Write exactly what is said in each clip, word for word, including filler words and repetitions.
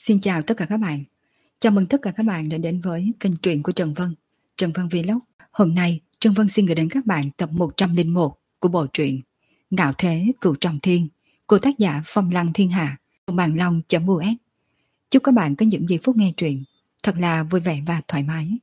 Xin chào tất cả các bạn. Chào mừng tất cả các bạn đã đến với kênh truyện của Trần Vân, Trần Vân Vlog. Hôm nay, Trần Vân xin gửi đến các bạn tập một trăm lẻ một của bộ truyện Ngạo Thế Cửu Trọng Thiên của tác giả Phong Lăng Thiên Hạ, Bàn Long.u s. Chúc các bạn có những giây phút nghe truyện thật là vui vẻ và thoải mái.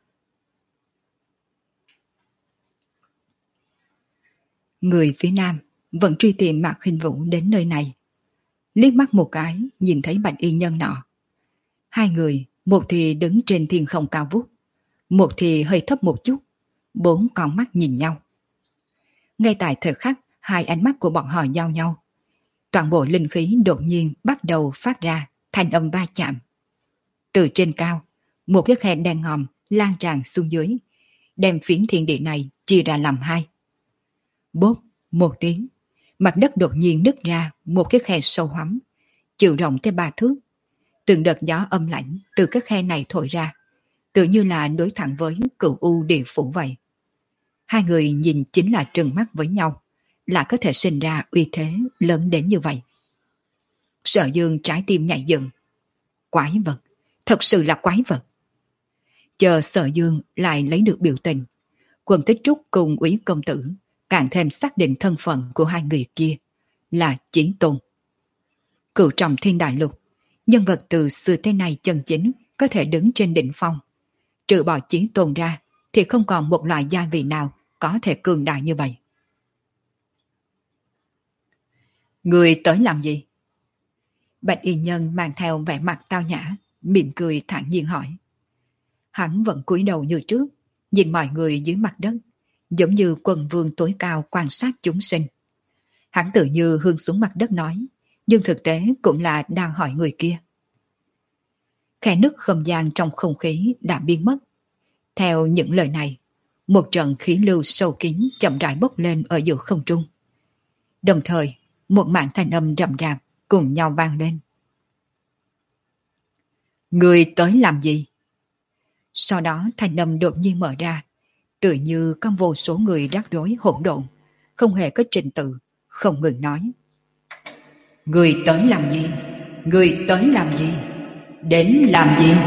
Người phía Nam vẫn truy tìm Mạc Khinh Vũ đến nơi này. Liếc mắt một cái, nhìn thấy bạch y nhân nọ. Hai người, một thì đứng trên thiên không cao vút, một thì hơi thấp một chút, bốn con mắt nhìn nhau. Ngay tại thời khắc, hai ánh mắt của bọn họ giao nhau. Toàn bộ linh khí đột nhiên bắt đầu phát ra thanh âm va chạm. Từ trên cao, một cái khe đen ngòm lan tràn xuống dưới, đem phiến thiên địa này chia ra làm hai. Bốp, một tiếng, mặt đất đột nhiên nứt ra một cái khe sâu hoắm, chiều rộng tới ba thước. Từng đợt gió âm lạnh từ cái khe này thổi ra, tự như là đối thẳng với cửu u địa phủ vậy. Hai người nhìn chính là trừng mắt với nhau, là có thể sinh ra uy thế lớn đến như vậy. Sở Dương trái tim nhảy dựng. Quái vật, thật sự là quái vật. Chờ Sở Dương lại lấy được biểu tình, Quân Tích Trúc cùng Úy công tử càng thêm xác định thân phận của hai người kia là Chí Tôn. Cửu Trọng Thiên Đại Lục, nhân vật từ xưa tới nay chân chính có thể đứng trên đỉnh phong. Trừ bỏ Chí Tôn ra thì không còn một loại gia vị nào có thể cường đại như vậy. Người tới làm gì? Bạch y nhân mang theo vẻ mặt tao nhã, mỉm cười thản nhiên hỏi. Hắn vẫn cúi đầu như trước, nhìn mọi người dưới mặt đất, giống như quần vương tối cao quan sát chúng sinh. Hắn tự như hướng xuống mặt đất nói, nhưng thực tế cũng là đang hỏi người kia. Khe nứt không gian trong không khí đã biến mất. Theo những lời này, một trận khí lưu sâu kín chậm rãi bốc lên ở giữa không trung. Đồng thời, một mảng thanh âm rậm rạp cùng nhau vang lên. Người tới làm gì? Sau đó thanh âm đột nhiên mở ra, tự như có vô số người rắc rối hỗn độn, không hề có trình tự, không ngừng nói. Người tới làm gì? Người tới làm gì? Đến làm gì?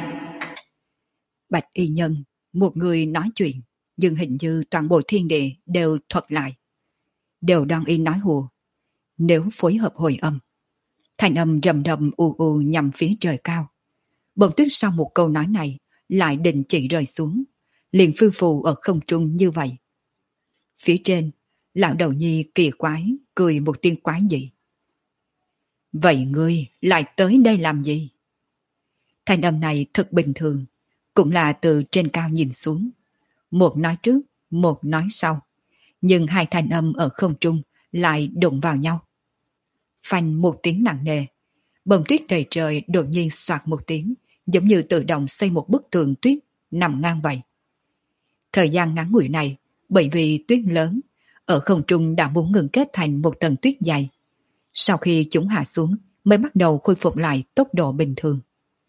Bạch y nhân, một người nói chuyện, nhưng hình như toàn bộ thiên địa đều thuật lại. Đều đang y nói hùa. Nếu phối hợp hồi âm, thanh âm rầm rầm u u nhằm phía trời cao. Bỗng tuyết sau một câu nói này lại đình chỉ rơi xuống, liền phiêu phù ở không trung như vậy. Phía trên, lão đầu nhi kỳ quái cười một tiếng quái dị. Vậy ngươi lại tới đây làm gì? Thanh âm này thật bình thường, cũng là từ trên cao nhìn xuống. Một nói trước, một nói sau. Nhưng hai thanh âm ở không trung lại đụng vào nhau. Phanh một tiếng nặng nề. Bông tuyết đầy trời đột nhiên xoạt một tiếng, giống như tự động xây một bức tường tuyết nằm ngang vậy. Thời gian ngắn ngủi này, bởi vì tuyết lớn, ở không trung đã muốn ngừng kết thành một tầng tuyết dày. Sau khi chúng hạ xuống, mới bắt đầu khôi phục lại tốc độ bình thường.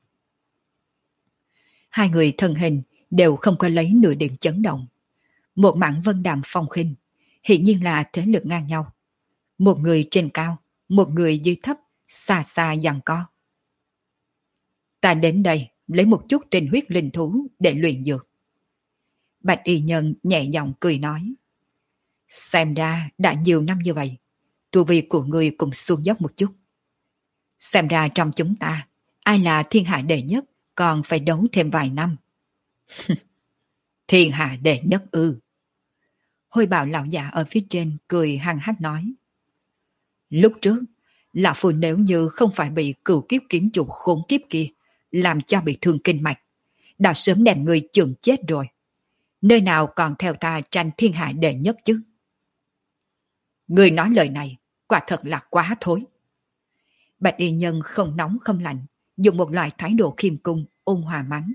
Hai người thân hình đều không có lấy nửa điểm chấn động. Một mảng vân đạm phong khinh, hiển nhiên là thế lực ngang nhau. Một người trên cao, một người dưới thấp, xa xa giằng co. Ta đến đây lấy một chút tinh huyết linh thú để luyện dược. Bạch y nhân nhẹ giọng cười nói. Xem ra đã nhiều năm như vậy, tu vi của người cũng xuống dốc một chút. Xem ra trong chúng ta, ai là thiên hạ đệ nhất còn phải đấu thêm vài năm. Thiên hạ đệ nhất ư? Hôi bào lão già ở phía trên cười hăng hắc nói. Lúc trước, lão phu nếu như không phải bị cửu kiếp kiếm chủ khốn kiếp kia làm cho bị thương kinh mạch, đã sớm đem người chưởng chết rồi. Nơi nào còn theo ta tranh thiên hạ đệ nhất chứ? Người nói lời này quả thật là quá thối. Bạch y nhân không nóng không lạnh, dùng một loại thái độ khiêm cung ôn hòa mắng.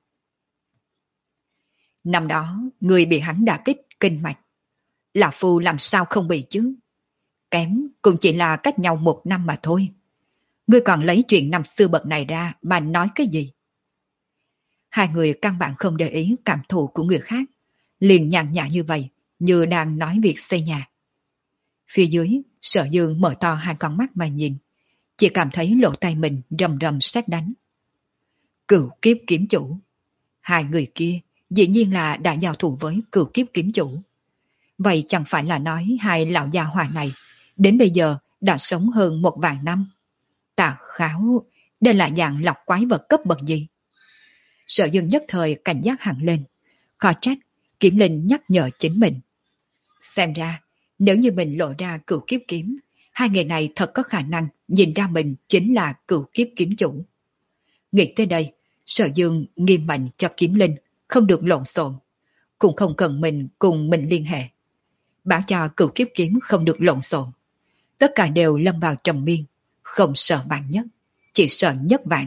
Năm đó, người bị hắn đả kích kinh mạch. Lão phu làm sao không bị chứ? Kém cũng chỉ là cách nhau một năm mà thôi. Ngươi còn lấy chuyện năm xưa bậc này ra mà nói cái gì? Hai người căn bản không để ý cảm thụ của người khác, liền nhàn nhã như vậy, như đang nói việc xây nhà. Phía dưới, Sở Dương mở to hai con mắt mà nhìn, chỉ cảm thấy lỗ tai mình rầm rầm sét đánh. Cửu kiếp kiếm chủ. Hai người kia dĩ nhiên là đã giao thủ với cửu kiếp kiếm chủ. Vậy chẳng phải là nói hai lão già hòa này đến bây giờ đã sống hơn một vạn năm. Tà Kháo, đây là dạng lọc quái vật cấp bậc gì? Sở Dương nhất thời cảnh giác hẳn lên. Khó trách, Kiếm Linh nhắc nhở chính mình. Xem ra, nếu như mình lộ ra cửu kiếp kiếm, hai người này thật có khả năng nhìn ra mình chính là cửu kiếp kiếm chủ. Nghĩ tới đây, Sở Dương nghiêm mệnh cho Kiếm Linh không được lộn xộn, cũng không cần mình cùng mình liên hệ. Bảo cho cửu kiếp kiếm không được lộn xộn. Tất cả đều lâm vào trầm miên, không sợ vạn nhất, chỉ sợ nhất vạn.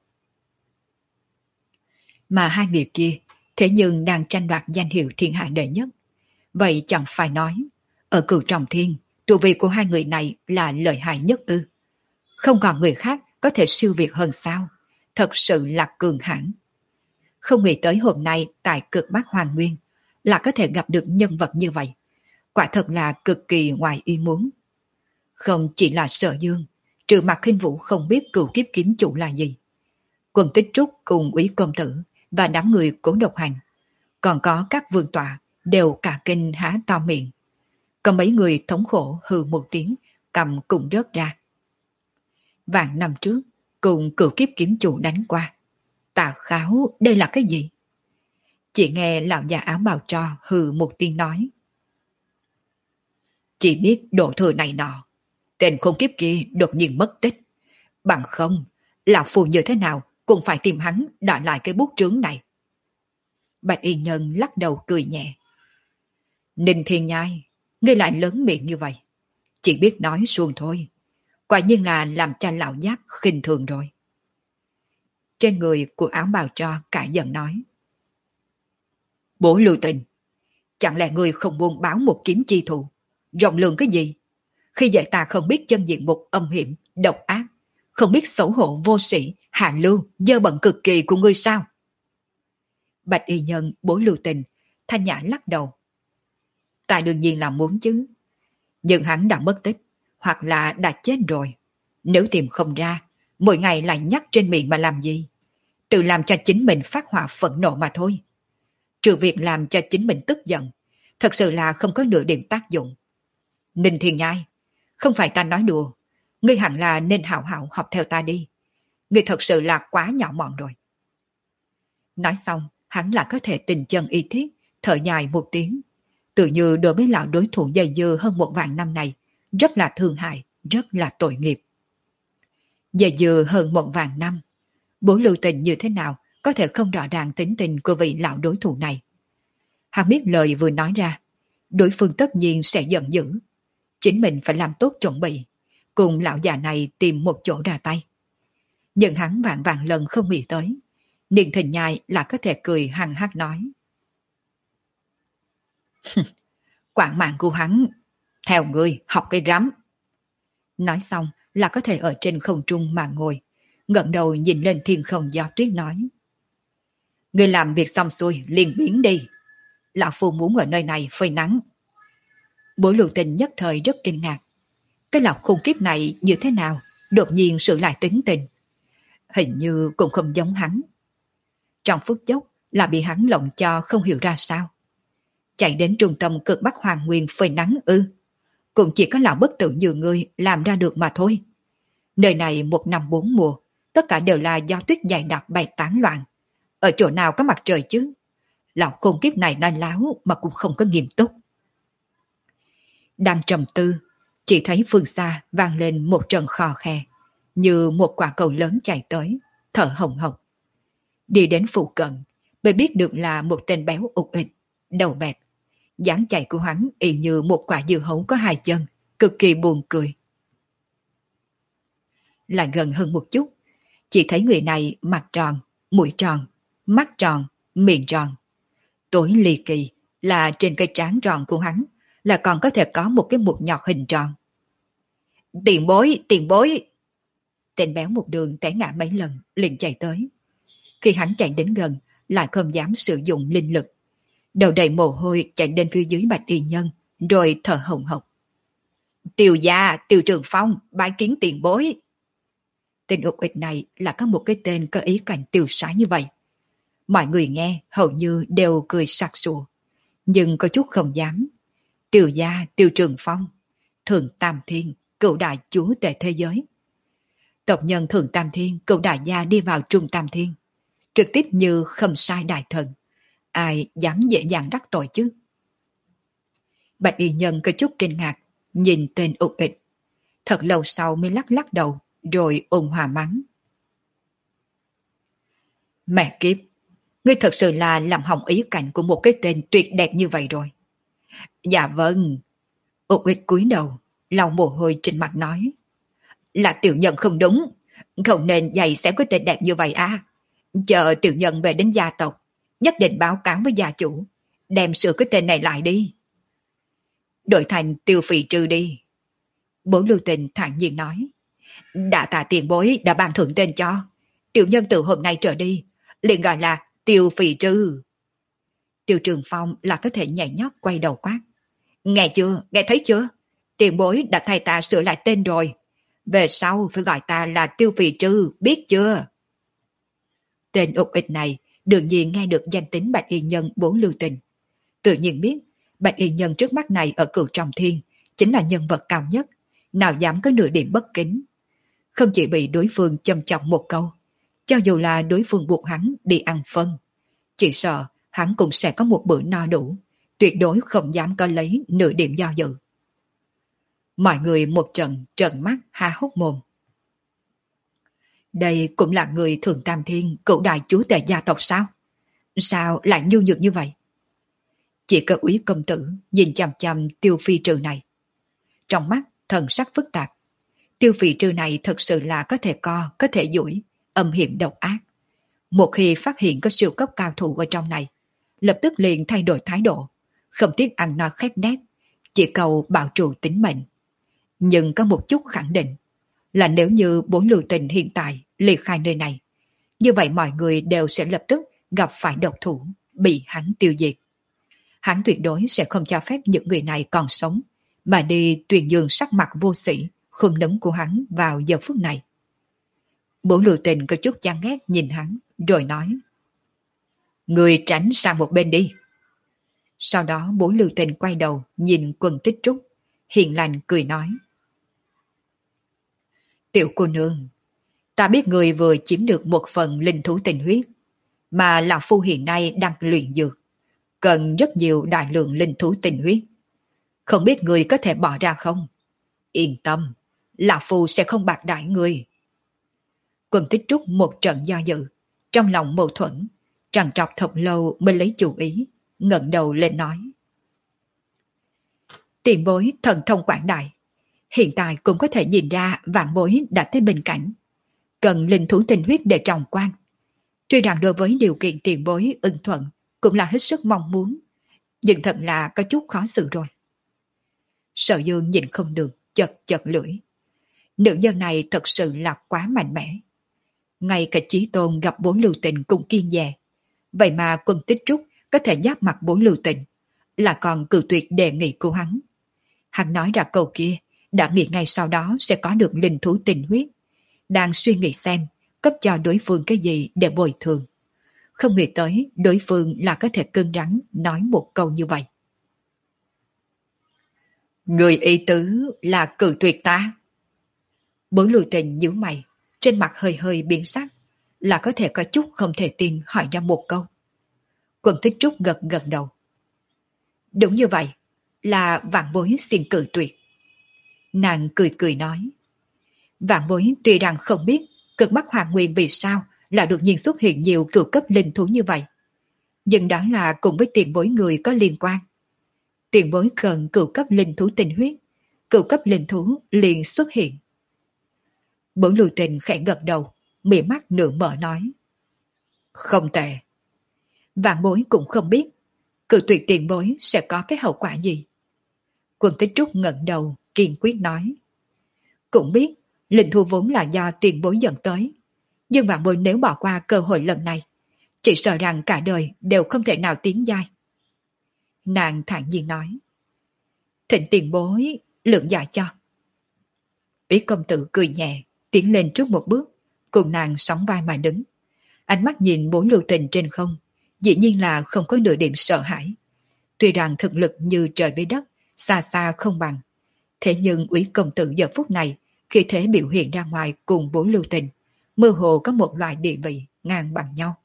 Mà hai người kia thế nhưng đang tranh đoạt danh hiệu thiên hạ đệ nhất. Vậy chẳng phải nói, ở Cửu Trọng Thiên, tu vi của hai người này là lợi hại nhất ư? Không còn người khác có thể siêu việt hơn sao? Thật sự là cường hãn. Không nghĩ tới hôm nay tại Cực Bắc Hoàng Nguyên là có thể gặp được nhân vật như vậy. Quả thật là cực kỳ ngoài ý muốn. Không chỉ là Sở Dương, trừ Mạc Khinh Vũ không biết cửu kiếp kiếm chủ là gì. Quân Tích Trúc cùng Úy Công Tử và đám người Cố Độc Hành, còn có các vương tọa đều cả kinh há to miệng. Có mấy người thống khổ hừ một tiếng, cầm cùng rớt ra. Vạn năm trước, cùng cửu kiếp kiếm chủ đánh qua. Tà Kháo, đây là cái gì? Chỉ nghe lão già áo bào tro hừ một tiếng nói. Chỉ biết độ thừa này nọ, tên khốn kiếp kia đột nhiên mất tích. Bằng không, lão phù như thế nào cũng phải tìm hắn đòi lại cái bút trướng này. Bạch Y Nhân lắc đầu cười nhẹ. Ninh Thiên Nhai, ngươi lại lớn miệng như vậy. Chỉ biết nói suông thôi. Quả nhiên là làm cho lão nhát khinh thường rồi. Trên người của áo bào tro cả giận nói. Bố Lưu Tình, chẳng lẽ ngươi không buông báo một kiếm chi thù? Rộng lượng cái gì? Khi dạy ta không biết chân diện mục âm hiểm, độc ác, không biết xấu hổ vô sĩ, hạ lưu, dơ bẩn cực kỳ của ngươi sao? Bạch Y Nhân bố Lưu Tình, thanh nhã lắc đầu. Ta đương nhiên là muốn chứ. Nhưng hắn đã mất tích, hoặc là đã chết rồi. Nếu tìm không ra, mỗi ngày lại nhắc trên miệng mà làm gì? Tự làm cho chính mình phát hỏa phẫn nộ mà thôi. Trừ việc làm cho chính mình tức giận, thật sự là không có nửa điểm tác dụng. Ninh Thiên Nhai, không phải ta nói đùa, ngươi hẳn là nên hảo hảo học theo ta đi. Ngươi thật sự là quá nhỏ mọn rồi. Nói xong, hắn là có thể tình chân y thiết, thở dài một tiếng. Tự như đối với lão đối thủ dày dưa hơn một vạn năm này, rất là thương hại, rất là tội nghiệp. Dày dưa hơn một vạn năm, bố Lưu Tình như thế nào có thể không rõ ràng tính tình của vị lão đối thủ này. Hắn biết lời vừa nói ra, đối phương tất nhiên sẽ giận dữ. Chính mình phải làm tốt chuẩn bị, cùng lão già này tìm một chỗ ra tay. Nhưng hắn vạn vạn lần không nghĩ tới, Ninh Thịnh Nhai là có thể cười hăng hắc nói. Quảng mạng của hắn, theo ngươi học cái rắm. Nói xong là có thể ở trên không trung mà ngồi, ngẩng đầu nhìn lên thiên không gió tuyết nói. Ngươi làm việc xong xuôi liền biến đi. Lão phu muốn ở nơi này phơi nắng. Bố Lưu Tình nhất thời rất kinh ngạc. Cái lão khủng kiếp này như thế nào, đột nhiên sửa lại tính tình. Hình như cũng không giống hắn. Trong phút chốc là bị hắn lộng cho không hiểu ra sao. Chạy đến trung tâm Cực Bắc Hoàng Nguyên phơi nắng ư. Cũng chỉ có lão bất tử như ngươi làm ra được mà thôi. Nơi này một năm bốn mùa, tất cả đều là gió tuyết dày đặc bay tán loạn. Ở chỗ nào có mặt trời chứ? Lão khôn kiếp này nói láo mà cũng không có nghiêm túc. Đang trầm tư, chỉ thấy phương xa vang lên một trận khò khe, như một quả cầu lớn chạy tới, thở hồng hộc. Đi đến phụ cận, mới biết được là một tên béo ụt ịch, đầu bẹp. Dáng chạy của hắn y như một quả dưa hấu có hai chân, cực kỳ buồn cười. Lại gần hơn một chút, chỉ thấy người này mặt tròn, mũi tròn, mắt tròn, miệng tròn. Tối ly kỳ là trên cây trán tròn của hắn là còn có thể có một cái mụn nhọt hình tròn. Tiền bối, tiền bối! Tên béo một đường té ngã mấy lần, liền chạy tới. Khi hắn chạy đến gần, lại không dám sử dụng linh lực. Đầu đầy mồ hôi chạy đến phía dưới Bạch Y Nhân, rồi thở hồng hộc. Tiêu gia, Tiêu Trường Phong, bái kiến tiền bối! Tên ục ịch này là có một cái tên có ý cảnh tiêu sái như vậy. Mọi người nghe hầu như đều cười sặc sụa, nhưng có chút không dám. Tiêu gia, Tiêu Trường Phong, Thượng Tam Thiên, cựu đại chúa tể thế giới. Tộc nhân Thượng Tam Thiên, cựu đại gia đi vào Trung Tam Thiên, trực tiếp như khâm sai đại thần. Ai dám dễ dàng đắc tội chứ? Bạch y nhân có chút kinh ngạc, nhìn tên ục ịch. Thật lâu sau mới lắc lắc đầu, rồi ôn hòa mắng. Mẹ kiếp, ngươi thật sự là làm hỏng ý cảnh của một cái tên tuyệt đẹp như vậy rồi. Dạ vâng. Ục ịch cúi đầu, lau mồ hôi trên mặt nói. Là tiểu nhân không đúng, không nên dạy xéo cái tên đẹp như vậy à. Chờ tiểu nhân về đến gia tộc, nhất định báo cáo với gia chủ, đem sửa cái tên này lại đi. Đổi thành Tiêu Phỉ Trư đi. Bố Lưu Tình thản nhiên nói. Đã tạ tiền bối đã ban thưởng tên cho, tiểu nhân từ hôm nay trở đi liền gọi là Tiêu Phỉ Trư. Tiêu Trường Phong là có thể nhảy nhót quay đầu quát. Nghe chưa, nghe thấy chưa? Tiền bối đã thay ta sửa lại tên rồi. Về sau phải gọi ta là Tiêu Phỉ Trư, biết chưa? Tên ục ịch này đương nhiên nghe được danh tính Bạch Y Nhân bố Lưu Tình. Tự nhiên biết Bạch Y Nhân trước mắt này ở Cửu Trọng Thiên chính là nhân vật cao nhất, nào dám có nửa điểm bất kính. Không chỉ bị đối phương châm chọc một câu, cho dù là đối phương buộc hắn đi ăn phân, chỉ sợ hắn cũng sẽ có một bữa no đủ, tuyệt đối không dám có lấy nửa điểm do dự. Mọi người một trận trợn mắt há hốc mồm. Đây cũng là người Thượng Tam Thiên, cựu đại chúa tể gia tộc sao? Sao lại nhu nhược như vậy? Chỉ có úy công tử nhìn chằm chằm Tiêu Phi Trừ này. Trong mắt thần sắc phức tạp. Tiêu Phi Trừ này thật sự là có thể co, có thể duỗi, âm hiểm độc ác. Một khi phát hiện có siêu cấp cao thủ ở trong này, lập tức liền thay đổi thái độ, không tiếc ăn no khép nép, chỉ cầu bảo trụ tính mệnh. Nhưng có một chút khẳng định là nếu như bốn Lưu Tình hiện tại ly khai nơi này, như vậy mọi người đều sẽ lập tức gặp phải độc thủ, bị hắn tiêu diệt. Hắn tuyệt đối sẽ không cho phép những người này còn sống, mà đi tuyên dương sắc mặt vô sĩ, khum núm của hắn vào giờ phút này. Bốn Lưu Tình có chút chán ghét nhìn hắn, rồi nói. Người tránh sang một bên đi. Sau đó bốn Lưu Tình quay đầu nhìn Quân Tích Trúc, hiền lành cười nói. Tiểu cô nương, ta biết người vừa chiếm được một phần linh thú tình huyết, mà lão phu hiện nay đang luyện dược, cần rất nhiều đại lượng linh thú tình huyết. Không biết người có thể bỏ ra không? Yên tâm, lão phu sẽ không bạc đãi người. Quân Tích Trúc một trận do dự, trong lòng mâu thuẫn, trằn trọc thật lâu mới lấy chủ ý, ngẩng đầu lên nói. Tiền bối thần thông quảng đại, hiện tại cũng có thể nhìn ra vạn bối đã tới bên cạnh, cần linh thú tình huyết để trọng quan. Tuy rằng đối với điều kiện tiền bối ưng thuận cũng là hết sức mong muốn, nhưng thật là có chút khó xử rồi. Sở Dương nhìn không được, chật chật lưỡi. Nữ nhân này thật sự là quá mạnh mẽ. Ngay cả Chí Tôn gặp bốn Lưu Tình cũng kiên dè. Vậy mà Quân Tích Trúc có thể giáp mặt bốn Lưu Tình, là còn cự tuyệt đề nghị của hắn. Hắn nói ra câu kia, đã nghĩ ngay sau đó sẽ có được linh thú tình huyết. Đang suy nghĩ xem cấp cho đối phương cái gì để bồi thường. Không nghĩ tới đối phương là có thể cứng rắn nói một câu như vậy. Người ý tứ là cự tuyệt ta. Bốn Lưu Tình nhíu mày, trên mặt hơi hơi biến sắc, là có thể có chút không thể tin hỏi ra một câu. Quân Tích Trúc gật gật đầu. Đúng như vậy, là vạn bối xin cự tuyệt. Nàng cười cười nói. Vạn bối tuy rằng không biết cực Bắc Hoàng Nguyên vì sao là đột nhiên xuất hiện nhiều cửu cấp linh thú như vậy, nhưng đó là cùng với tiền bối người có liên quan. Tiền bối cần cửu cấp linh thú tình huyết, cửu cấp linh thú liền xuất hiện. Bốn Lưu Tình khẽ gật đầu, mỉa mắt nửa mở nói. Không tệ. Vạn bối cũng không biết cự tuyệt tiền bối sẽ có cái hậu quả gì. Quân Tích Trúc ngẩng đầu kiên quyết nói. Cũng biết linh thú vốn là do tiền bối dẫn tới, nhưng vạn bối nếu bỏ qua cơ hội lần này, chỉ sợ rằng cả đời đều không thể nào tiến giai. Nàng thản nhiên nói. Thịnh tiền bối lượng dạ cho. Ý công tử cười nhẹ, tiến lên trước một bước, cùng nàng sóng vai mà đứng. Ánh mắt nhìn bốn lưu tình trên không, dĩ nhiên là không có nửa điểm sợ hãi. Tuy rằng thực lực như trời với đất, xa xa không bằng. Thế nhưng Úy công tử giờ phút này, khi thế biểu hiện ra ngoài cùng bốn lưu tình, mơ hồ có một loại địa vị ngang bằng nhau.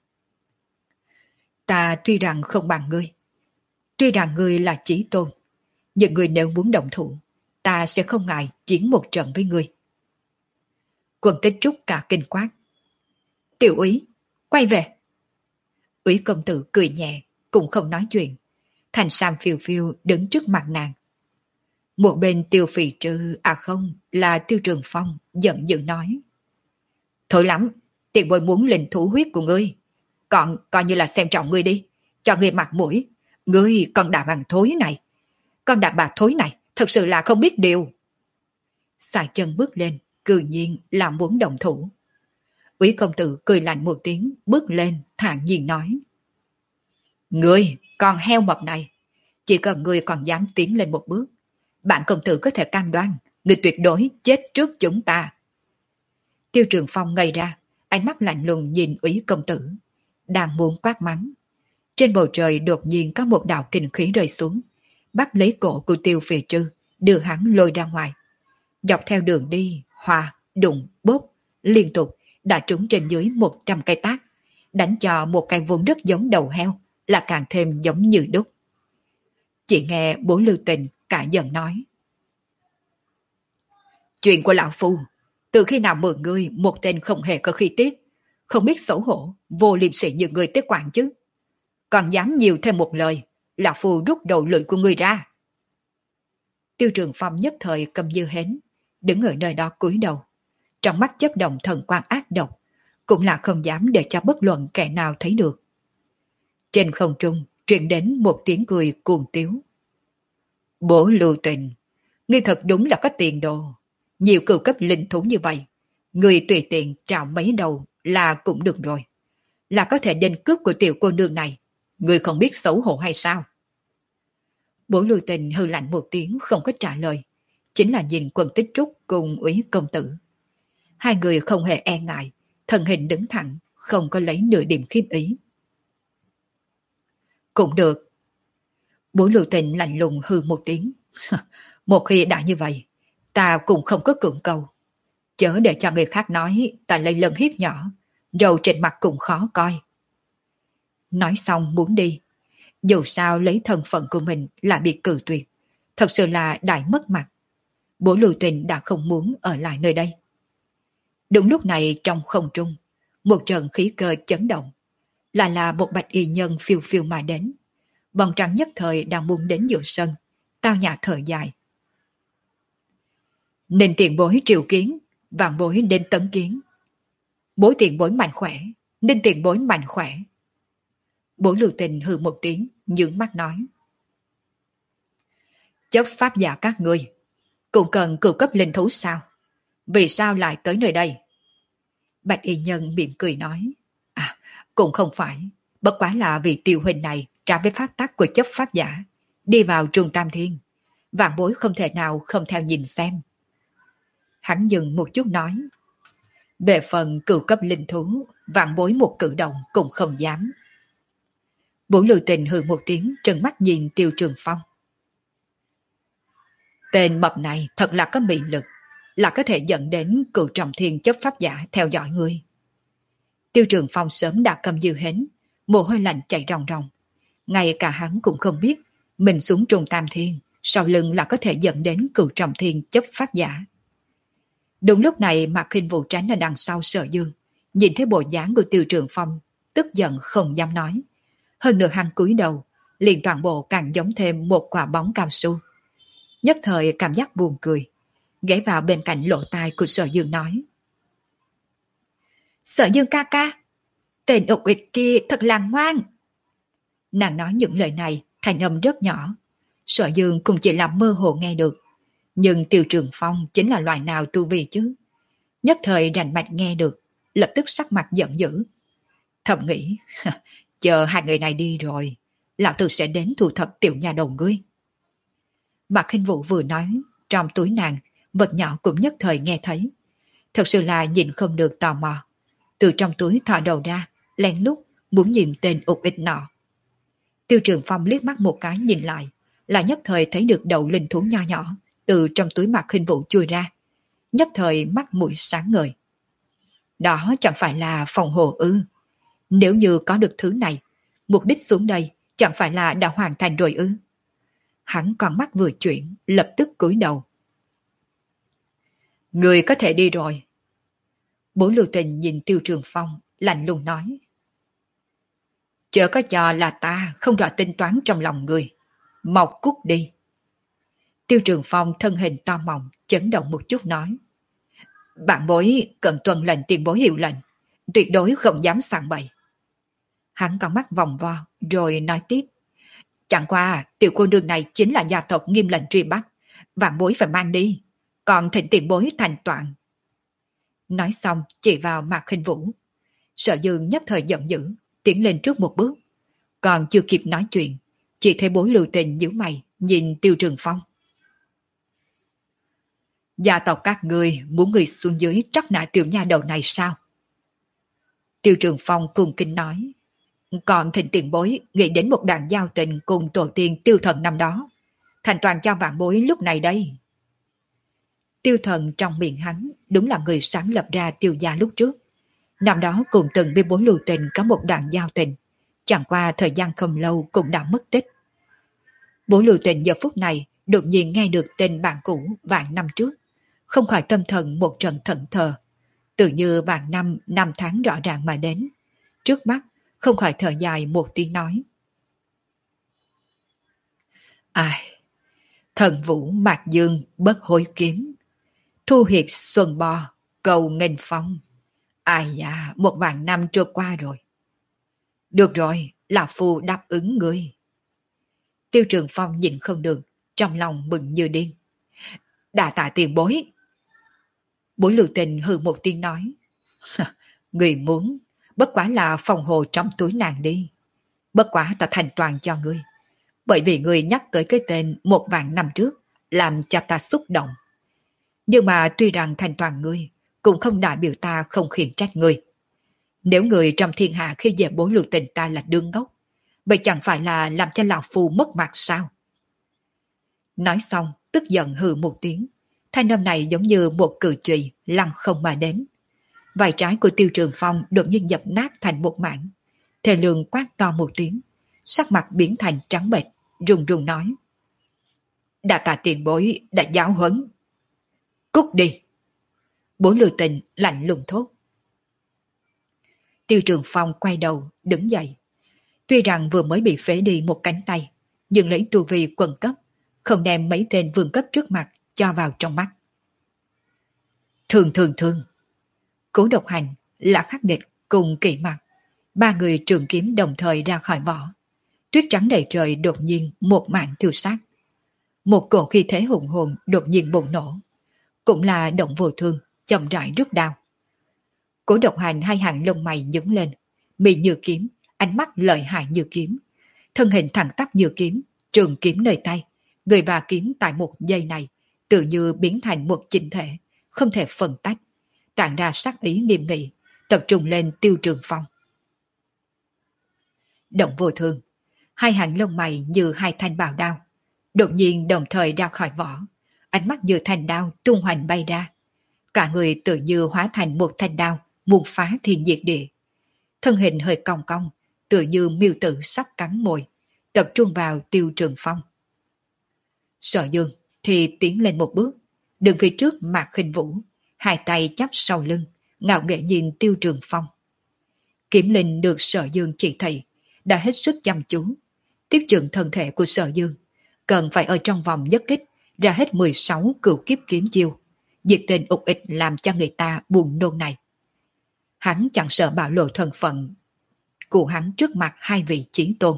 Ta tuy rằng không bằng ngươi, tuy rằng ngươi là chí tôn, nhưng ngươi nếu muốn động thủ, ta sẽ không ngại chiến một trận với ngươi. Quân Tích Trúc cả kinh quát. Tiểu Úy, quay về. Úy công tử cười nhẹ, cũng không nói chuyện. Thành sam phiêu phiêu đứng trước mặt nàng. Một bên Tiêu Phì Trư, à không, là Tiêu Trường Phong, giận dữ nói. Thôi lắm, tiền bối muốn linh thủ huyết của ngươi. Còn coi như là xem trọng ngươi đi, cho ngươi mặt mũi. Ngươi con đà bằng thối này. Con đà bà thối này, thật sự là không biết điều. Xài chân bước lên, cư nhiên là muốn động thủ. Úy công tử cười lạnh một tiếng, bước lên, thản nhiên nói. Ngươi, con heo mập này, chỉ cần ngươi còn dám tiến lên một bước, bạn công tử có thể cam đoan, ngươi tuyệt đối chết trước chúng ta. Tiêu Trường Phong ngây ra, ánh mắt lạnh lùng nhìn Úy công tử, đang muốn quát mắng. Trên bầu trời đột nhiên có một đạo kinh khí rơi xuống, bắt lấy cổ của Tiêu Phì Trư, đưa hắn lôi ra ngoài. Dọc theo đường đi, hòa, đụng, bốp, liên tục đã trúng trên dưới một trăm cây tác, đánh cho một cây vốn rất giống đầu heo, là càng thêm giống như đúc. Chỉ nghe bố Lưu Tình cả giận nói. Chuyện của lão phu, từ khi nào mượn ngươi một tên không hề có khí tiết, không biết xấu hổ, vô liêm sỉ như ngươi tới quản chứ. Còn dám nhiều thêm một lời, lão phu rút đầu lưỡi của ngươi ra. Tiêu Trường Phong nhất thời cầm dư hến, đứng ở nơi đó cúi đầu. Trong mắt chớp động thần quang ác độc, cũng là không dám để cho bất luận kẻ nào thấy được. Trên không trung truyền đến một tiếng cười cuồng tiếu. Bố Lưu Tình, ngươi thật đúng là có tiền đồ. Nhiều cửu cấp linh thú như vậy, ngươi tùy tiện trào mấy đầu là cũng được rồi. Là có thể đến cướp của tiểu cô nương này, ngươi không biết xấu hổ hay sao? Bố Lưu Tình hư lạnh một tiếng không có trả lời, chính là nhìn Quân Tích Trúc cùng Úy công tử. Hai người không hề e ngại, thân hình đứng thẳng, không có lấy nửa điểm khiếp ý. Cũng được. Bố Lưu Tình lạnh lùng hư một tiếng. Một khi đã như vậy, ta cũng không có cưỡng cầu. Chớ để cho người khác nói ta lấy lần hiếp nhỏ, rồi trên mặt cũng khó coi. Nói xong muốn đi. Dù sao lấy thân phận của mình là bị cự tuyệt, thật sự là đại mất mặt. Bố Lưu Tình đã không muốn ở lại nơi đây. Đúng lúc này trong không trung, một trận khí cơ chấn động, là là một bạch y nhân phiêu phiêu mà đến. Vòng trắng nhất thời đang muốn đến giữa sân, tao nhã thở dài. Nên tiền bối triều kiến, vạn bối đến tấn kiến. Bối tiền bối mạnh khỏe, nên tiền bối mạnh khỏe. Bố Lưu Tình hừ một tiếng, nhướng mắt nói. Chấp pháp giả các ngươi, cũng cần cửu cấp linh thú sao? Vì sao lại tới nơi đây? Bạch y nhân mỉm cười nói. À, cũng không phải, bất quá là vì tiêu huynh này trả với pháp tắc của chấp pháp giả, đi vào trường Tam Thiên. Vạn bối không thể nào không theo nhìn xem. Hắn dừng một chút nói. Về phần cửu cấp linh thú, vạn bối một cử động cũng không dám. Bố Lưu Tình hừ một tiếng, trừng mắt nhìn Tiêu Trường Phong. Tên mập này thật là có mị lực, là có thể dẫn đến cựu trọng thiên chấp pháp giả theo dõi ngươi. Tiêu Trường Phong sớm đã cầm dư hến, mồ hôi lạnh chảy ròng ròng. Ngay cả hắn cũng không biết, mình xuống trùng Tam Thiên, sau lưng là có thể dẫn đến cựu trọng thiên chấp pháp giả. Đúng lúc này Mạc Khinh Vũ tránh ở đằng sau Sở Dương, nhìn thấy bộ dáng của Tiêu Trường Phong, tức giận không dám nói. Hơn nữa hắn cúi đầu, liền toàn bộ càng giống thêm một quả bóng cao su. Nhất thời cảm giác buồn cười, ghé vào bên cạnh lỗ tai của Sở Dương nói. Sở Dương ca ca, tên ục ịch kia thật là ngoan. Nàng nói những lời này thành âm rất nhỏ, Sở Dương cũng chỉ làm mơ hồ nghe được. Nhưng Tiêu Trường Phong chính là loài nào tu vi chứ? Nhất thời rành mạch nghe được, lập tức sắc mặt giận dữ. Thầm nghĩ, chờ hai người này đi rồi, lão tử sẽ đến thu thập tiểu nhà đầu ngươi. Mạc Khinh Vũ vừa nói, trong túi nàng, vật nhỏ cũng nhất thời nghe thấy. thật sự là nhìn không được tò mò. Từ trong túi thò đầu ra, lén lút muốn nhìn tên ục ịch nọ. Tiêu Trường Phong liếc mắt một cái nhìn lại, là nhất thời thấy được đầu linh thú nho nhỏ từ trong túi Mạc Khinh Vũ chui ra, nhất thời mắt mũi sáng ngời. Đó chẳng phải là phòng hồ ư? Nếu như có được thứ này, mục đích xuống đây chẳng phải là đã hoàn thành rồi ư? Hắn con mắt vừa chuyển, lập tức cúi đầu. Người có thể đi rồi. Bố Lưu Tình nhìn Tiêu Trường Phong, lạnh lùng nói. Chớ có cho là ta không rõ tính toán trong lòng người. Mọc cút đi. Tiêu Trường Phong thân hình to mọng, chấn động một chút nói. Bạn bối cần tuân lệnh tiền bối hiệu lệnh, tuyệt đối không dám sảng bậy. Hắn con mắt vòng vo, rồi nói tiếp. Chẳng qua tiểu cô nương này chính là gia tộc nghiêm lệnh truy bắt, vạn bối phải mang đi, còn thỉnh tiền bối thành toàn. Nói xong chỉ vào Mạc Khinh Vũ. Sở Dương nhất thời giận dữ, tiến lên trước một bước, còn chưa kịp nói chuyện, chỉ thấy bố Lưu Tình nhíu mày nhìn Tiêu Trường Phong. Gia tộc các ngươi muốn người xuống dưới trắc nã tiểu nha đầu này sao? Tiêu Trường Phong cung kính nói. Còn thỉnh tiền bối nghĩ đến một đoạn giao tình cùng tổ tiên Tiêu Thần năm đó, thành toàn cho vạn bối lúc này đây. Tiêu Thần trong miệng hắn đúng là người sáng lập ra Tiêu gia lúc trước. Năm đó cùng từng với bối Lưu Tình có một đoạn giao tình, chẳng qua thời gian không lâu cũng đã mất tích. Bối Lưu Tình giờ phút này đột nhiên nghe được tên bạn cũ vạn năm trước, không khỏi tâm thần một trận thẫn thờ, tự như vạn năm năm tháng rõ ràng mà đến. Trước mắt không khỏi thở dài một tiếng nói. Ai, thần vũ mạc dương bất hối kiếm, thu hiệp xuân bò, cầu nghênh phong. Ai da, một vạn năm trôi qua rồi. Được rồi, lão phu đáp ứng ngươi. Tiêu Trường Phong nhìn không được, trong lòng mừng như điên. Đà tạ tiền bối. Bối Lưu Tình hừ một tiếng nói. Người muốn, bất quá là phòng hồ trong túi nàng đi. Bất quá ta thành toàn cho ngươi. Bởi vì ngươi nhắc tới cái tên một vạn năm trước, làm cho ta xúc động. Nhưng mà tuy rằng thành toàn ngươi, cũng không đại biểu ta không khiển trách ngươi. Nếu người trong thiên hạ khi về Bối Lưu Tình ta là đương ngốc, vậy chẳng phải là làm cho lão phu mất mặt sao? Nói xong, tức giận hừ một tiếng. Thanh âm này giống như một cự chùy lăn không mà đến. Vai trái của Tiêu Trường Phong đột nhiên dập nát thành một mảng. Thề Lương quát to một tiếng, sắc mặt biến thành trắng bệch, run run nói. Đã tạ tiền bối, đã giáo huấn. Cút đi. Bối Lưu Tình lạnh lùng thốt. Tiêu Trường Phong quay đầu, đứng dậy. Tuy rằng vừa mới bị phế đi một cánh tay, nhưng lấy tu vi quần cấp, không đem mấy tên vương cấp trước mặt cho vào trong mắt. Thường thường thường. Cố Độc Hành, Lạc Khắc Địch cùng Kỵ Mặc, ba người trường kiếm đồng thời ra khỏi vỏ. Tuyết trắng đầy trời đột nhiên một mảng thiêu sát. Một cổ khí thế hùng hồn đột nhiên bùng nổ. Cũng là Động Vô Thương chậm rãi rút đao. Cố Độc Hành hai hàng lông mày nhướng lên, mì như kiếm, ánh mắt lợi hại như kiếm, thân hình thẳng tắp như kiếm, trường kiếm nơi tay, người và kiếm tại một giây này tự như biến thành một chỉnh thể, không thể phân tách, tản ra sắc ý nghiêm nghị, tập trung lên Tiêu Trường Phong. Động Vô Thương, hai hàng lông mày như hai thanh bào đao, đột nhiên đồng thời ra khỏi vỏ, ánh mắt như thanh đao tung hoành bay ra, cả người tự như hóa thành một thanh đao muốn phá thiên diệt địa. Thân hình hơi cong cong, tự như miêu tử sắp cắn mồi, tập trung vào Tiêu Trường Phong. Sở Dương thì tiến lên một bước, đứng phía trước Mạc Khinh Vũ, hai tay chắp sau lưng, ngạo nghễ nhìn Tiêu Trường Phong. Kiếm linh được Sở Dương chỉ thị, đã hết sức chăm chú, tiếp trưởng thân thể của Sở Dương, cần phải ở trong vòng nhất kích ra hết mười sáu cửu kiếp kiếm chiêu, diệt tên ục ịch làm cho người ta buồn nôn này. Hắn chẳng sợ bạo lộ thân phận của hắn trước mặt hai vị chiến tôn.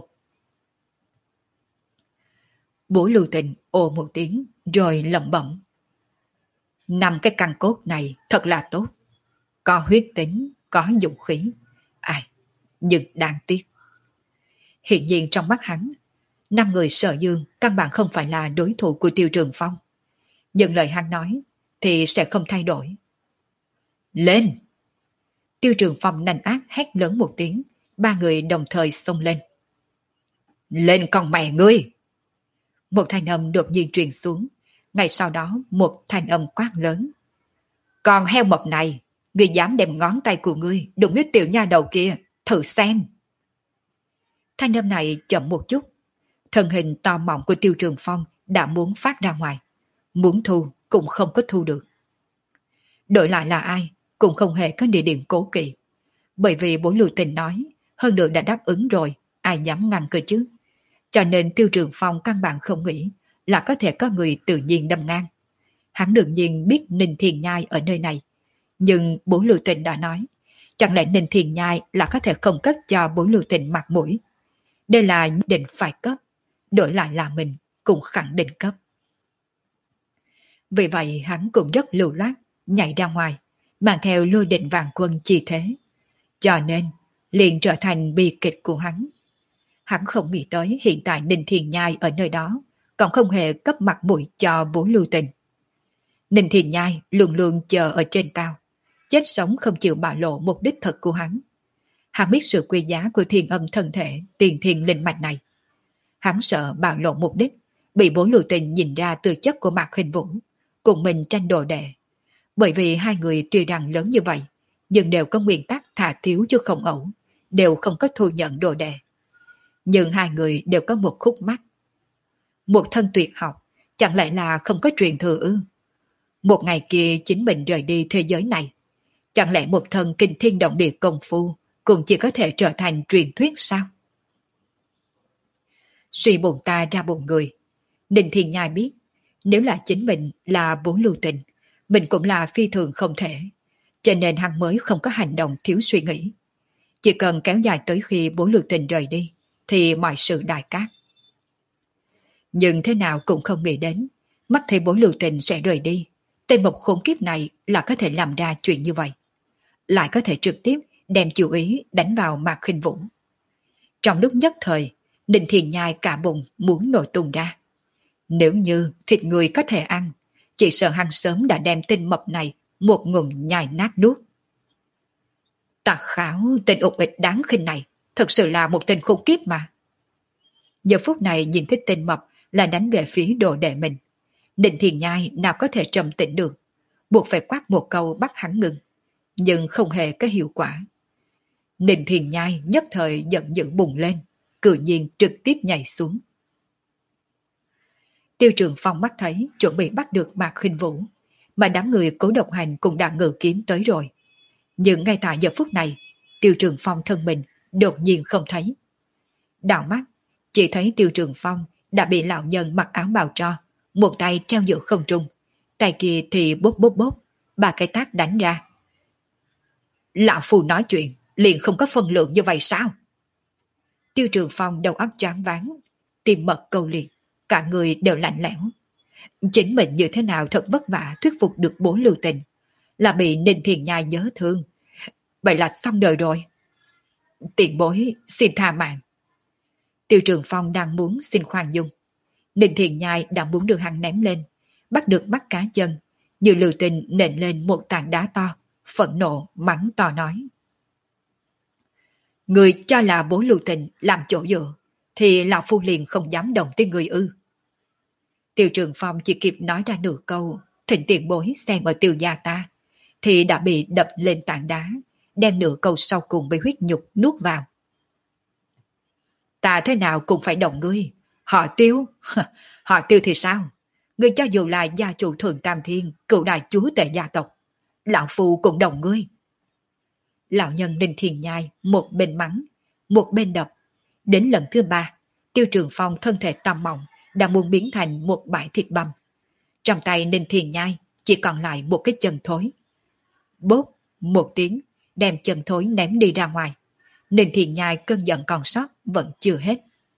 Bố Lưu Tình ồ một tiếng rồi lẩm bẩm. Năm cái căn cốt này thật là tốt, có huyết tính, có dũng khí. Ai, nhưng đáng tiếc. Hiện nhiên trong mắt hắn, năm người Sở Dương căn bản không phải là đối thủ của Tiêu Trường Phong. Nhưng lời hắn nói thì sẽ không thay đổi. Lên! Tiêu Trường Phong nành ác hét lớn một tiếng, ba người đồng thời xông lên. Lên con mẹ ngươi! Một thanh âm đột nhiên truyền xuống, ngay sau đó một thanh âm quát lớn. Còn heo mập này, ngươi dám đem ngón tay của ngươi đụng với tiểu nha đầu kia, thử xem. Thanh âm này chậm một chút, thân hình to mọng của Tiêu Trường Phong đã muốn phát ra ngoài, muốn thu cũng không có thu được. Đổi lại là ai cũng không hề có địa điểm cố kỵ, bởi vì Bố Lưu Tình nói, hơn nữa đã đáp ứng rồi, ai dám ngăn cơ chứ. Cho nên Tiêu Trường Phong căn bản không nghĩ là có thể có người tự nhiên đâm ngang. Hắn đương nhiên biết Ninh Thiền Nhai ở nơi này, nhưng Bố Lưu Tình đã nói, chẳng lẽ Ninh Thiền Nhai là có thể không cấp cho Bố Lưu Tình mặt mũi. Đây là nhất định phải cấp, đổi lại là mình cũng khẳng định cấp. Vì vậy hắn cũng rất lưu loát, nhảy ra ngoài, mang theo lôi định vàng quân chi thế. Cho nên, liền trở thành bi kịch của hắn. Hắn không nghĩ tới hiện tại Ninh Thiền Nhai ở nơi đó, còn không hề cấp mặt mũi cho Bố Lưu Tình. Ninh Thiền Nhai luôn luôn chờ ở trên cao, chết sống không chịu bạo lộ mục đích thật của hắn. Hắn biết sự quý giá của thiên âm thân thể tiền thiên linh mạch này. Hắn sợ bạo lộ mục đích, bị Bố Lưu Tình nhìn ra tư chất của Mạc Khinh Vũ, cùng mình tranh đồ đệ. Bởi vì hai người tuy rằng lớn như vậy, nhưng đều có nguyên tắc thà thiếu chứ không ẩu, đều không có thu nhận đồ đệ. Nhưng hai người đều có một khúc mắc. Một thân tuyệt học, chẳng lẽ là không có truyền thừa ư? Một ngày kia chính mình rời đi thế giới này, chẳng lẽ một thân kinh thiên động địa công phu cũng chỉ có thể trở thành truyền thuyết sao? Suy bụng ta ra bụng người, Ninh Thiên Nhai biết, nếu là chính mình là Bố Lưu Tình, mình cũng là phi thường không thể, cho nên hắn mới không có hành động thiếu suy nghĩ. Chỉ cần kéo dài tới khi Bố Lưu Tình rời đi, thì mọi sự đại cát. Nhưng thế nào cũng không nghĩ đến, mắt thấy Bố Lưu Tình sẽ rời đi, tên mộc khốn kiếp này là có thể làm ra chuyện như vậy. Lại có thể trực tiếp đem chú ý đánh vào Mạc Khinh Vũ. Trong lúc nhất thời, Ninh Thiền Nhai cả bụng muốn nổi tung ra. Nếu như thịt người có thể ăn, chỉ sợ hắn sớm đã đem tên mập này một ngụm nhai nát nuốt. Tà kháo tên ục ịch đáng khinh này, thật sự là một tên khốn kiếp mà. Giờ phút này nhìn thấy tên mập là đánh về phía đồ đệ mình. Ninh Thiền Nhai nào có thể trầm tĩnh được, buộc phải quát một câu bắt hắn ngừng, nhưng không hề có hiệu quả. Ninh Thiền Nhai nhất thời giận dữ bùng lên, cự nhiên trực tiếp nhảy xuống. Tiêu Trường Phong mắt thấy chuẩn bị bắt được Mạc Khinh Vũ, mà đám người Cố Độc Hành cũng đã ngự kiếm tới rồi. Nhưng ngay tại giờ phút này, Tiêu Trường Phong thân mình đột nhiên không thấy. Đảo mắt, chỉ thấy Tiêu Trường Phong đã bị lão nhân mặc áo bào tro, một tay treo giữa không trung, tay kia thì bốp bốp bốp, ba cái tát đánh ra. Lão phù nói chuyện, liền không có phân lượng như vậy sao? Tiêu Trường Phong đầu óc choáng váng, tim mật câu liệt, cả người đều lạnh lẽo. Chính mình như thế nào thật vất vả thuyết phục được Bố Lưu Tình, là bị Ninh Thiền Nhai nhớ thương. Vậy là xong đời rồi. Tiền bối xin tha mạng. Tiêu Trường Phong đang muốn xin khoan dung. Ninh Thiền Nhai đã muốn đưa hắn ném lên, bắt được mắt cá chân, như Lưu Tình nện lên một tảng đá to, phẫn nộ mắng to nói. Người cho là Bố Lưu Tình làm chỗ dựa, thì lão phu liền không dám động tới người ư. Tiêu Trường Phong chỉ kịp nói ra nửa câu, thỉnh tiền bối xem ở tiêu gia ta, thì đã bị đập lên tảng đá, đem nửa câu sau cùng bị huyết nhục nuốt vào. Ta thế nào cũng phải động ngươi. Họ Tiêu, họ Tiêu thì sao? Ngươi cho dù là gia chủ Thường Tam Thiên, cựu đại chúa tể gia tộc, lão phu cũng đồng ngươi. Lão nhân Ninh Thiền Nhai một bên mắng, một bên đập. Đến lần thứ ba, Tiêu Trường Phong thân thể tầm mộng đã muốn biến thành một bãi thịt băm. Trong tay Ninh Thiền Nhai chỉ còn lại một cái chân thối. Bốp một tiếng, đem chân thối ném đi ra ngoài. Ninh Thiền Nhai cơn giận còn sót vẫn chưa hết.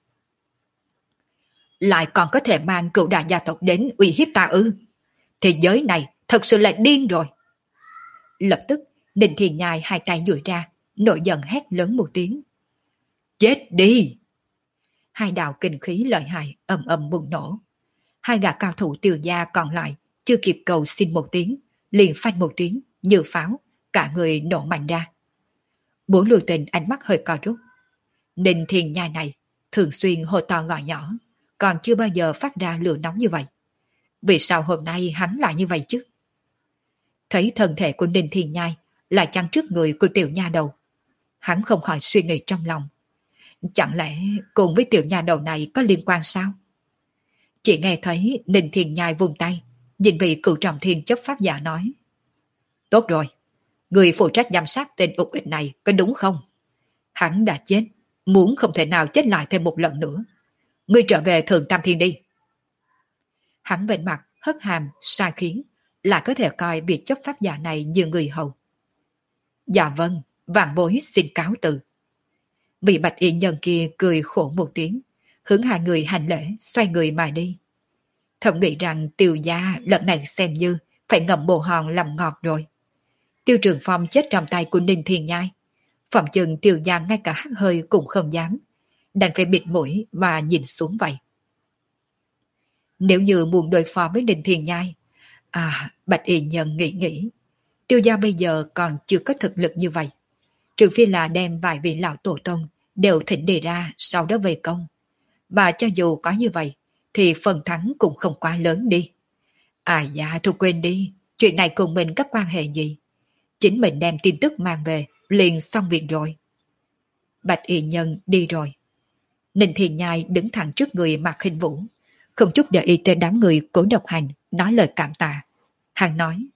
Lại còn có thể mang cựu đại gia tộc đến uy hiếp ta ư? Thế giới này thật sự là điên rồi. Lập tức Ninh Thiền Nhai hai tay duỗi ra, nổi giận hét lớn một tiếng. Chết đi! Hai đạo kinh khí lợi hại ầm ầm bùng nổ. Hai gã cao thủ Tiêu gia còn lại chưa kịp cầu xin một tiếng, liền phanh một tiếng như pháo, cả người nổ mạnh ra. Bố Lưu Tình ánh mắt hơi co rút. Ninh Thiên Nhai này thường xuyên hô to gọi nhỏ, còn chưa bao giờ phát ra lửa nóng như vậy. Vì sao hôm nay hắn lại như vậy chứ? Thấy thân thể của Ninh Thiên Nhai lại chắn trước người của tiểu nha đầu, hắn không khỏi suy nghĩ trong lòng. Chẳng lẽ cùng với tiểu nha đầu này có liên quan sao? Chỉ nghe thấy Ninh Thiên Nhai vung tay, nhìn vị cửu trọng thiên chấp pháp giả nói. Tốt rồi, người phụ trách giám sát tên ục ịch này có đúng không? Hắn đã chết, muốn không thể nào chết lại thêm một lần nữa. Ngươi trở về Thượng Tam Thiên đi. Hắn bên mặt hất hàm, sai khiến, lại có thể coi việc chấp pháp giả này như người hầu. Dạ vâng, vạn bối xin cáo từ. Vị bạch y nhân kia cười khổ một tiếng, hướng hai người hành lễ, xoay người mà đi. Thầm nghĩ rằng Tiêu gia lần này xem như phải ngậm bồ hòn làm ngọt rồi. Tiêu Trường Phong chết trong tay của Ninh Thiên Nhai. Phòng chừng Tiêu gia ngay cả hắt hơi cũng không dám, đành phải bịt mũi và nhìn xuống vậy. Nếu như muốn đối phó với Ninh Thiên Nhai, à, bạch y nhân nghĩ nghĩ, Tiêu gia bây giờ còn chưa có thực lực như vậy. Trừ phi là đem vài vị lão tổ tông đều thỉnh đề ra sau đó về công. Và cho dù có như vậy, thì phần thắng cũng không quá lớn đi. À dạ, thôi quên đi, chuyện này cùng mình có quan hệ gì? Chính mình đem tin tức mang về, liền xong việc rồi. Bạch y nhân đi rồi. Ninh Thiên Nhai đứng thẳng trước người Mạc Khinh Vũ, không chút để ý tới đám người Cố Độc Hành nói lời cảm tạ. Hắn nói,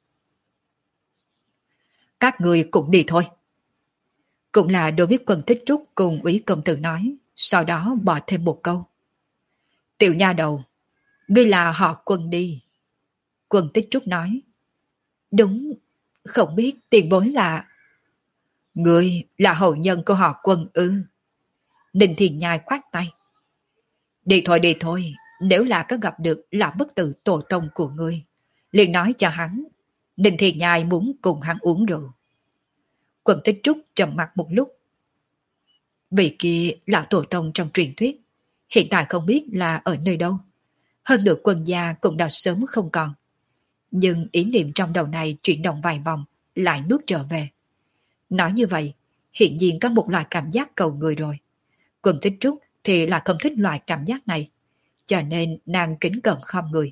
các người cũng đi thôi. Cũng là đối với Quân Tích Trúc cùng Úy công tử nói, sau đó bỏ thêm một câu. Tiểu nha đầu, ngươi là họ Quân đi. Quân Tích Trúc nói, đúng, không biết tiền bối là... Ngươi là hậu nhân của họ Quân ư? Ninh Thiên Nhai khoát tay. Đi thôi đi thôi, nếu là có gặp được là bất tử tổ tông của ngươi, liền nói cho hắn, Ninh Thiên Nhai muốn cùng hắn uống rượu. Quân Tích Trúc trầm mặt một lúc. Vị kia lão tổ tông trong truyền thuyết, hiện tại không biết là ở nơi đâu. Hơn nữa Quân gia cũng đã sớm không còn. Nhưng ý niệm trong đầu này chuyển động vài vòng, lại nuốt trở về. Nói như vậy, hiện nhiên có một loại cảm giác cầu người rồi. Quân Tích Trúc thì là không thích loại cảm giác này, cho nên nàng kính cẩn khom người.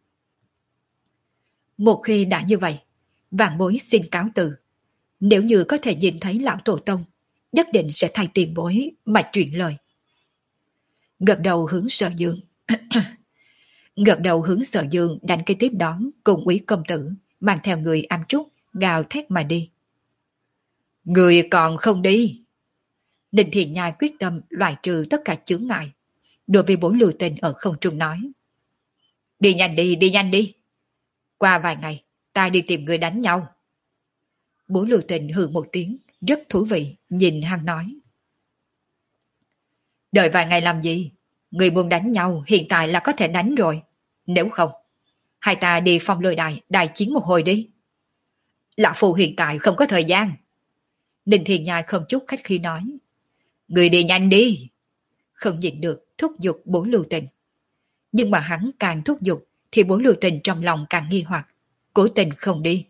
Một khi đã như vậy, vạn bối xin cáo từ. Nếu như có thể nhìn thấy lão tổ tông, nhất định sẽ thay tiền bối mà chuyển lời. Gật đầu hướng Sở Dương. Gật đầu hướng Sở Dương đánh cái tiếp đón cùng Úy công tử, mang theo người ám trúc, gào thét mà đi. Người còn không đi. Ninh Thiện Nhai quyết tâm loại trừ tất cả chướng ngại. Đối với bốn lưu tình ở không trung nói. Đi nhanh đi, đi nhanh đi. Qua vài ngày, ta đi tìm người đánh nhau. Bốn lưu tình hừ một tiếng, rất thú vị, nhìn hắn nói. Đợi vài ngày làm gì? Người muốn đánh nhau hiện tại là có thể đánh rồi. Nếu không, hai ta đi phong lôi đài, đài chiến một hồi đi. Lão Phu hiện tại không có thời gian. Ninh Thiền Nhai không chút khách khí nói. Người đi nhanh đi. Không nhịn được thúc giục bốn lưu tình. Nhưng mà hắn càng thúc giục thì bốn lưu tình trong lòng càng nghi hoặc, cố tình không đi.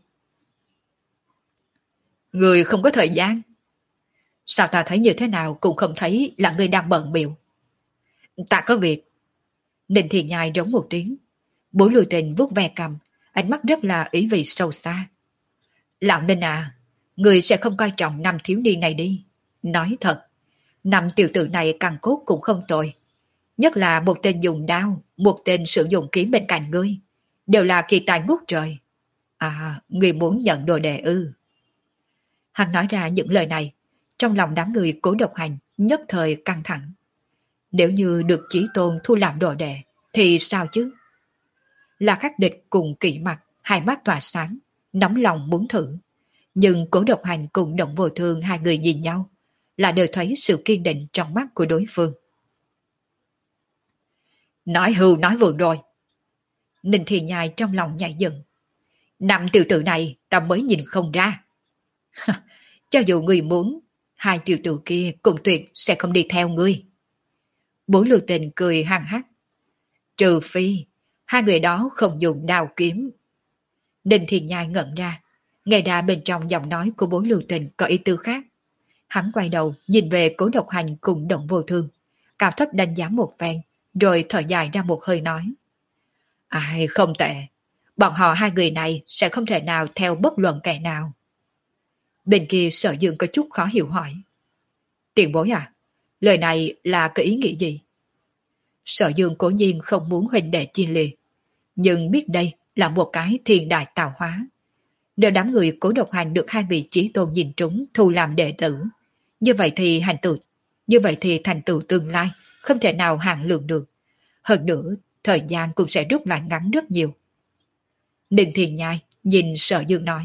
Người không có thời gian. Sao ta thấy như thế nào cũng không thấy là người đang bận biểu. Ta có việc. Ninh Thiền Nhai rống một tiếng. Bốn lưu tình vuốt ve cầm, ánh mắt rất là ý vị sâu xa. Lão Ninh à, người sẽ không coi trọng năm thiếu niên này đi. Nói thật, năm tiểu tử này càng cốt cũng không tồi. Nhất là một tên dùng đao, một tên sử dụng kiếm bên cạnh ngươi. Đều là kỳ tài ngút trời. À, người muốn nhận đồ đệ ư. Hắn nói ra những lời này, trong lòng đám người Cố Độc Hành nhất thời căng thẳng. Nếu như được Chí Tôn thu làm đồ đệ, thì sao chứ? Là Khắc Địch cùng Kỵ Mặt, hai mắt tỏa sáng, nóng lòng muốn thử. Nhưng Cố Độc Hành cùng Động Vô Thương hai người nhìn nhau, là đều thấy sự kiên định trong mắt của đối phương. Nói hưu nói vượng rồi. Ninh Thì Nhai trong lòng nhảy dựng. Năm tiểu tử này ta mới nhìn không ra. Cho dù người muốn, hai tiểu tử kia cũng tuyệt sẽ không đi theo ngươi. Bốn lưu tình cười hăng hắc. Trừ phi, hai người đó không dùng đao kiếm. Ninh Thì Nhai ngẩn ra, Nghe ra bên trong giọng nói của bố Lưu Tình có ý tư khác. Hắn quay đầu nhìn về Cố Độc Hành cùng Động Vô Thương, cao thấp đánh giá một phen, rồi thở dài ra một hơi nói. Ai không tệ, bọn họ hai người này sẽ không thể nào theo bất luận kẻ nào. Bên kia Sở Dương có chút khó hiểu hỏi. Tiền bối à, lời này là cái ý nghĩa gì? Sở Dương cố nhiên không muốn huynh đệ chia liệt, nhưng biết đây là một cái thiên đại tạo hóa. Nếu đám người Cố Độc Hành được hai vị chí tôn nhìn trúng thu làm đệ tử, như vậy thì hành tựu, như vậy thì thành tựu tương lai không thể nào hạn lượng được. Hơn nữa, thời gian cũng sẽ rút lại ngắn rất nhiều. Ninh Thiền Nhai nhìn Sở Dương nói.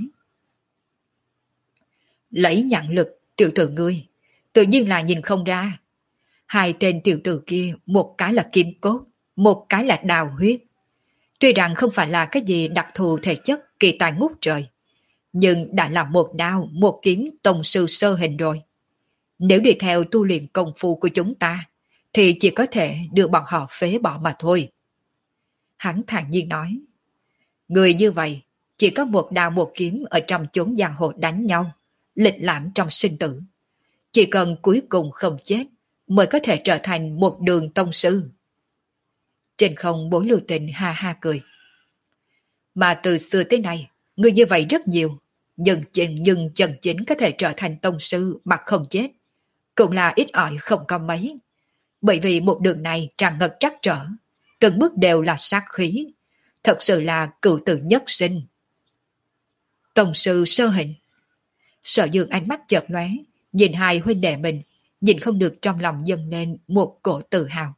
Lấy nhãn lực, tiểu tử ngươi, tự nhiên là nhìn không ra. Hai tên tiểu tử kia, một cái là kim cốt, một cái là đào huyết. Tuy rằng không phải là cái gì đặc thù thể chất kỳ tài ngút trời, nhưng đã là một đao, một kiếm tông sư sơ hình rồi. Nếu đi theo tu luyện công phu của chúng ta, thì chỉ có thể đưa bọn họ phế bỏ mà thôi. Hắn thản nhiên nói, người như vậy, chỉ có một đao một kiếm ở trong chốn giang hồ đánh nhau, lịch lãm trong sinh tử. Chỉ cần cuối cùng không chết, mới có thể trở thành một đường tông sư. Trên không bố Lưu Tình ha ha cười. Mà từ xưa tới nay, người như vậy rất nhiều, nhưng chân nhưng chân chính có thể trở thành tông sư mà không chết, cũng là ít ỏi không có mấy. Bởi vì một đường này tràn ngập trắc trở, từng bước đều là sát khí, thật sự là cựu tử nhất sinh. Tông sư sơ hình. Sở Dương ánh mắt chợt lóe, nhìn hai huynh đệ mình, nhìn không được trong lòng dâng lên một cổ tự hào.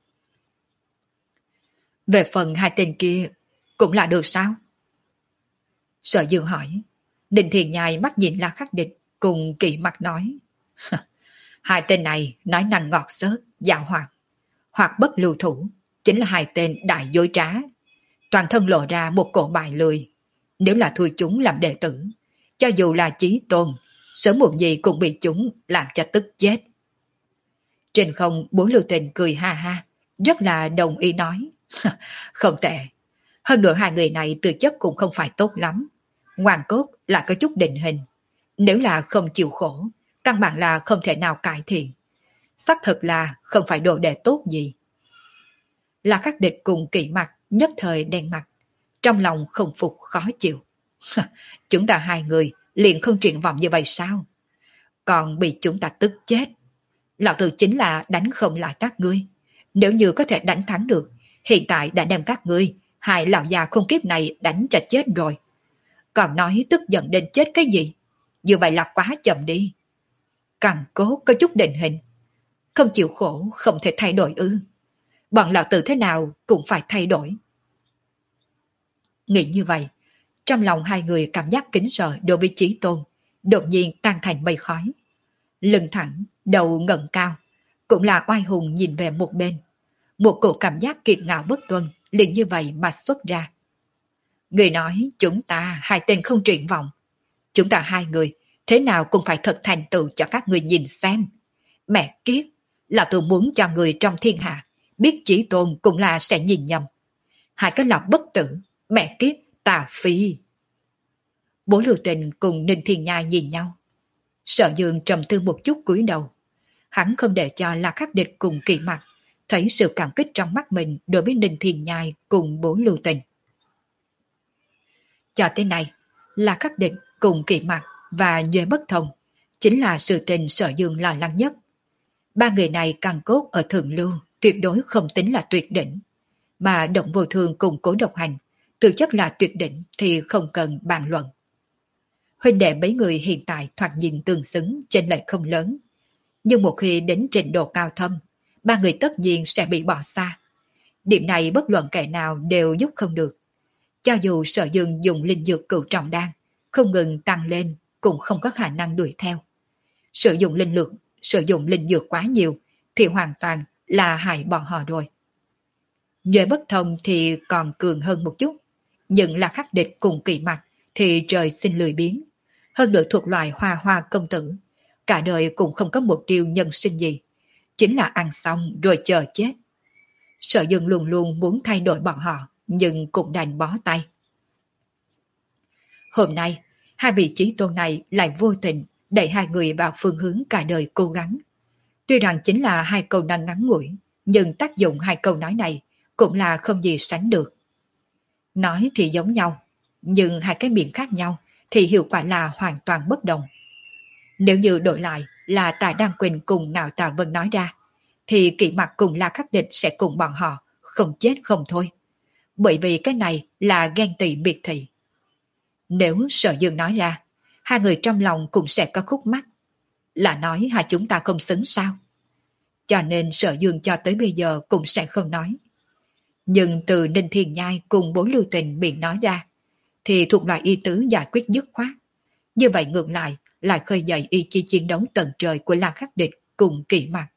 Về phần hai tên kia, cũng là được sao? Sở Dương hỏi. Ninh Thiền Nhai mắt nhìn La Khắc Địch, cùng kỵ mặt nói. Hai tên này nói năng ngọt xớt, dạo hoạt, hoặc bất lưu thủ, chính là hai tên đại dối trá. Toàn thân lộ ra một cổ bài lười. Nếu là thui chúng làm đệ tử, cho dù là chí tôn, sớm muộn gì cũng bị chúng làm cho tức chết. Trên không bốn Lưu Tình cười ha ha, rất là đồng ý nói. Không tệ. Hơn nữa hai người này tư chất cũng không phải tốt lắm. Ngoan cốt là có chút định hình. Nếu là không chịu khổ, căn bản là không thể nào cải thiện. Xác thực là không phải đồ đệ tốt gì. Là các địch cùng kỵ mặt, nhất thời đen mặt. Trong lòng không phục khó chịu. Chúng ta hai người liền không triển vọng như vậy sao? Còn bị chúng ta tức chết. Lão tử chính là đánh không lại các ngươi. Nếu như có thể đánh thắng được, hiện tại đã đem các ngươi, hai lão già khôn kiếp này đánh cho chết rồi. Còn nói tức giận đến chết cái gì? Như vậy là quá chậm đi. Càng cố có chút định hình. Không chịu khổ không thể thay đổi ư. Bọn lão tử thế nào cũng phải thay đổi. Nghĩ như vậy, trong lòng hai người cảm giác kính sợ đối với Chí Tôn, đột nhiên tan thành mây khói. Lưng thẳng, đầu ngẩng cao, cũng là oai hùng nhìn về một bên. Một cổ cảm giác kiệt ngạo bất tuân liền như vậy mà xuất ra. Người nói chúng ta hai tên không triển vọng. Chúng ta hai người thế nào cũng phải thật thành tựu cho các người nhìn xem. Mẹ kiếp, là tôi muốn cho người trong thiên hạ biết Chí Tôn cũng là sẽ nhìn nhầm. Hai cái lòng bất tử, mẹ kiếp, tà phi. Bố Lưu Tình cùng Ninh Thiên Nhai nhìn nhau. Sở Dương trầm tư một chút cúi đầu. Hắn không để cho La Khắc Địch cùng kỳ mặt thấy sự cảm kích trong mắt mình đối với Ninh Thiên Nhai cùng bố Lưu Tình. Cho tới nay, La Khắc Địch cùng kỳ mặt và Nhuệ Bất Thông chính là sự tình Sở Dương lo lắng nhất. Ba người này càng cốt ở thượng lưu tuyệt đối không tính là tuyệt đỉnh, mà Động Vô Thương cùng Cố Độc Hành thực chất là tuyệt đỉnh thì không cần bàn luận. Huynh đệ mấy người hiện tại thoạt nhìn tương xứng chênh lệch không lớn, nhưng một khi đến trình độ cao thâm, ba người tất nhiên sẽ bị bỏ xa. Điểm này bất luận kẻ nào đều giúp không được. Cho dù Sở Dương dùng linh dược cửu trọng đan không ngừng tăng lên cũng không có khả năng đuổi theo. Sử dụng linh lực, sử dụng linh dược quá nhiều thì hoàn toàn là hại bọn họ rồi. Nhuệ Bất Thông thì còn cường hơn một chút, nhưng là khắc địch cùng kỳ mặt thì trời sinh lười biếng. Hơn nữa thuộc loại hoa hoa công tử, cả đời cũng không có mục tiêu nhân sinh gì, chính là ăn xong rồi chờ chết. Sở Dương luôn luôn muốn thay đổi bọn họ, nhưng cũng đành bó tay. Hôm nay, hai vị chí tôn này lại vô tình đẩy hai người vào phương hướng cả đời cố gắng. Tuy rằng chính là hai câu nói ngắn ngủi, nhưng tác dụng hai câu nói này cũng là không gì sánh được. Nói thì giống nhau, nhưng hai cái miệng khác nhau thì hiệu quả là hoàn toàn bất đồng. Nếu như đổi lại là Tạ Đăng Quỳnh cùng Ngạo Tạ Vân nói ra, thì Kỷ Mặc cùng La Khắc Địch sẽ cùng bọn họ không chết không thôi. Bởi vì cái này là ghen tị biệt thị. Nếu Sở Dương nói ra, hai người trong lòng cũng sẽ có khúc mắc. Là nói hai chúng ta không xứng sao? Cho nên Sở Dương cho tới bây giờ cũng sẽ không nói. Nhưng từ Ninh Thiên Nhai cùng Bố Lưu Tình miệng nói ra, thì thuộc loại ý tứ giải quyết dứt khoát. Như vậy ngược lại, lại khơi dậy ý chí chiến đấu tận trời của La Khắc Địch cùng Kỷ Mặc.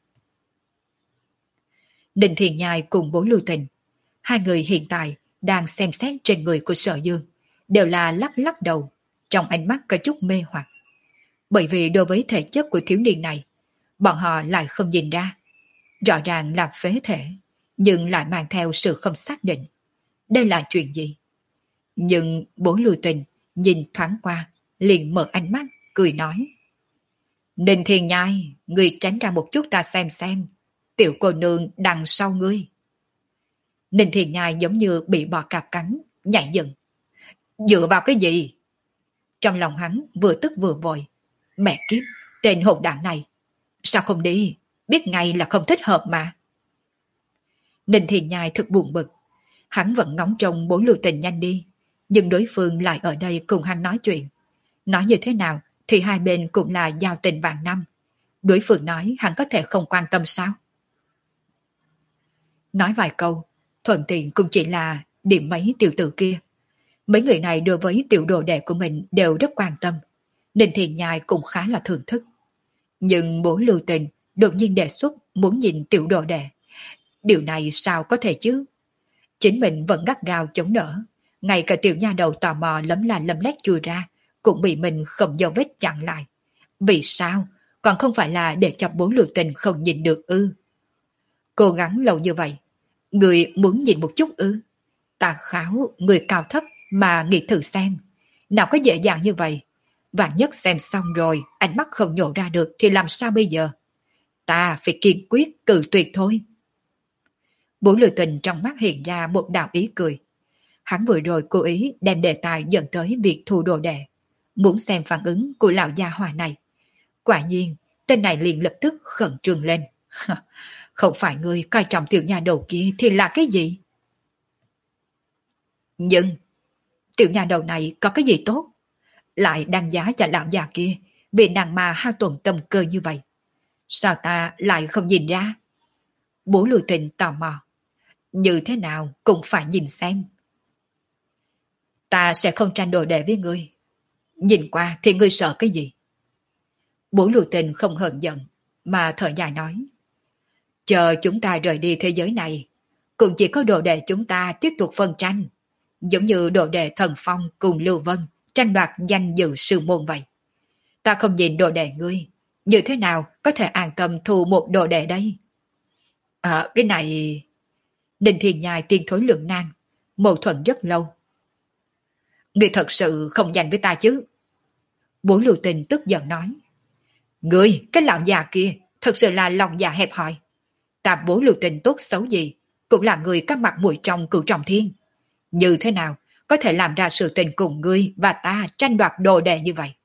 Ninh Thiên Nhai cùng Bố Lưu Tình, hai người hiện tại đang xem xét trên người của Sở Dương, đều là lắc lắc đầu, trong ánh mắt có chút mê hoặc. Bởi vì đối với thể chất của thiếu niên này, bọn họ lại không nhìn ra. Rõ ràng là phế thể, nhưng lại mang theo sự không xác định. Đây là chuyện gì? Nhưng Bố Lưu Tình nhìn thoáng qua, liền mở ánh mắt, cười nói. Ninh Thiên Nhai, ngươi tránh ra một chút ta xem xem. Tiểu cô nương đằng sau ngươi. Ninh Thiên Nhai giống như bị bò cạp cắn, nhảy dựng. Dựa vào cái gì? Trong lòng hắn vừa tức vừa vội. Mẹ kiếp, tên hỗn đảng này. Sao không đi? Biết ngay là không thích hợp mà. Ninh Thiên Nhai thật buồn bực. Hắn vẫn ngóng trông Bố Lưu Tình nhanh đi. Nhưng đối phương lại ở đây cùng hắn nói chuyện. Nói như thế nào thì hai bên cũng là giao tình vạn năm. Đối phương nói hắn có thể không quan tâm sao? Nói vài câu, thuận tiện cũng chỉ là điểm mấy tiểu tử kia. Mấy người này đối với tiểu đồ đệ của mình đều rất quan tâm. Ninh Thiên Nhai cũng khá là thưởng thức. Nhưng Bố Lưu Tình đột nhiên đề xuất muốn nhìn tiểu đồ đệ. Điều này sao có thể chứ? Chính mình vẫn gắt gao chống đỡ. Ngay cả tiểu nha đầu tò mò lấm la lấm lét chui ra, cũng bị mình không dấu vết chặn lại. Vì sao? Còn không phải là để cho Bố Lưu Tình không nhìn được ư? Cố gắng lâu như vậy, người muốn nhìn một chút ư? Tà kháo, người cao thấp mà nghĩ thử xem. Nào có dễ dàng như vậy? Vạn nhất xem xong rồi, ánh mắt không nhổ ra được thì làm sao bây giờ? Ta phải kiên quyết cự tuyệt thôi. Bố Lưu Tình trong mắt hiện ra một đạo ý cười. Hắn vừa rồi cố ý đem đề tài dẫn tới việc thu đồ đệ, muốn xem phản ứng của lão gia hỏa này. Quả nhiên, tên này liền lập tức khẩn trương lên. Không phải người coi trọng tiểu nhà đầu kia thì là cái gì? Nhưng, tiểu nhà đầu này có cái gì tốt? Lại đăng giá cho lão già kia vì nàng mà hao tổn tâm cơ như vậy. Sao ta lại không nhìn ra? Bố Lưu Tình tò mò. Như thế nào cũng phải nhìn xem. Ta sẽ không tranh đồ đệ với ngươi. Nhìn qua thì ngươi sợ cái gì? Bố Lưu Tình không hờn giận, mà thở dài nói. Chờ chúng ta rời đi thế giới này, cũng chỉ có đồ đệ chúng ta tiếp tục phân tranh. Giống như đồ đệ Thần Phong cùng Lưu Vân tranh đoạt danh dự sư môn vậy. Ta không nhìn đồ đệ ngươi, như thế nào có thể an tâm thu một đồ đệ đây? À, cái này... Ninh Thiên Nhai tiên thối lượng nan, mâu thuẫn rất lâu. Ngươi thật sự không dành với ta chứ? Bố Lưu Tình tức giận nói. Ngươi, cái lão già kia, thật sự là lòng dạ hẹp hòi. Ta Bố Lưu Tình tốt xấu gì, cũng là người có mặt mũi trong cửu trọng thiên. Như thế nào có thể làm ra sự tình cùng ngươi và ta tranh đoạt đồ đệ như vậy?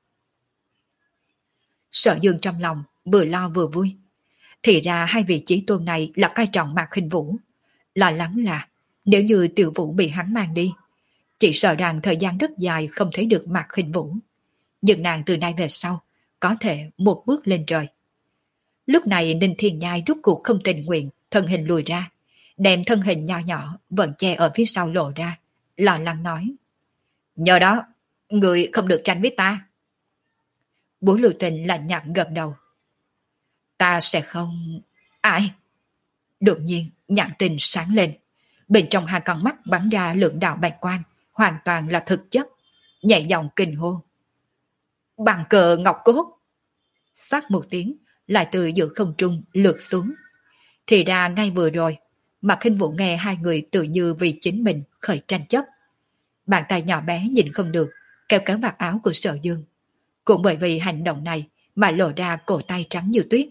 Sở Dương trong lòng vừa lo vừa vui. Thì ra hai vị chí tôn này là coi trọng Mạc Khinh Vũ. Lo lắng là nếu như Tiểu Vũ bị hắn mang đi, chỉ sợ rằng thời gian rất dài không thấy được Mạc Khinh Vũ. Nhưng nàng từ nay về sau có thể một bước lên trời. Lúc này Ninh Thiên Nhai rút cuộc không tình nguyện, thân hình lùi ra, đem thân hình nho nhỏ vẫn che ở phía sau lộ ra, lo lắng nói. Nhờ đó, người không được tranh với ta. Bố Lưu Tình lạnh nhạt gật đầu. Ta sẽ không... Ai? Đột nhiên, nhãn tình sáng lên. Bên trong hai con mắt bắn ra lượng đạo bạch quang, hoàn toàn là thực chất. Nhẹ giọng kinh hô. Bằng cờ ngọc cốt. Xoát một tiếng, lại từ giữa không trung lượt xuống. Thì ra ngay vừa rồi, Mạc Khinh Vũ nghe hai người tự như vì chính mình khởi tranh chấp. Bàn tay nhỏ bé nhìn không được, kéo kéo vạt áo của Sở Dương. Cũng bởi vì hành động này mà lộ ra cổ tay trắng như tuyết.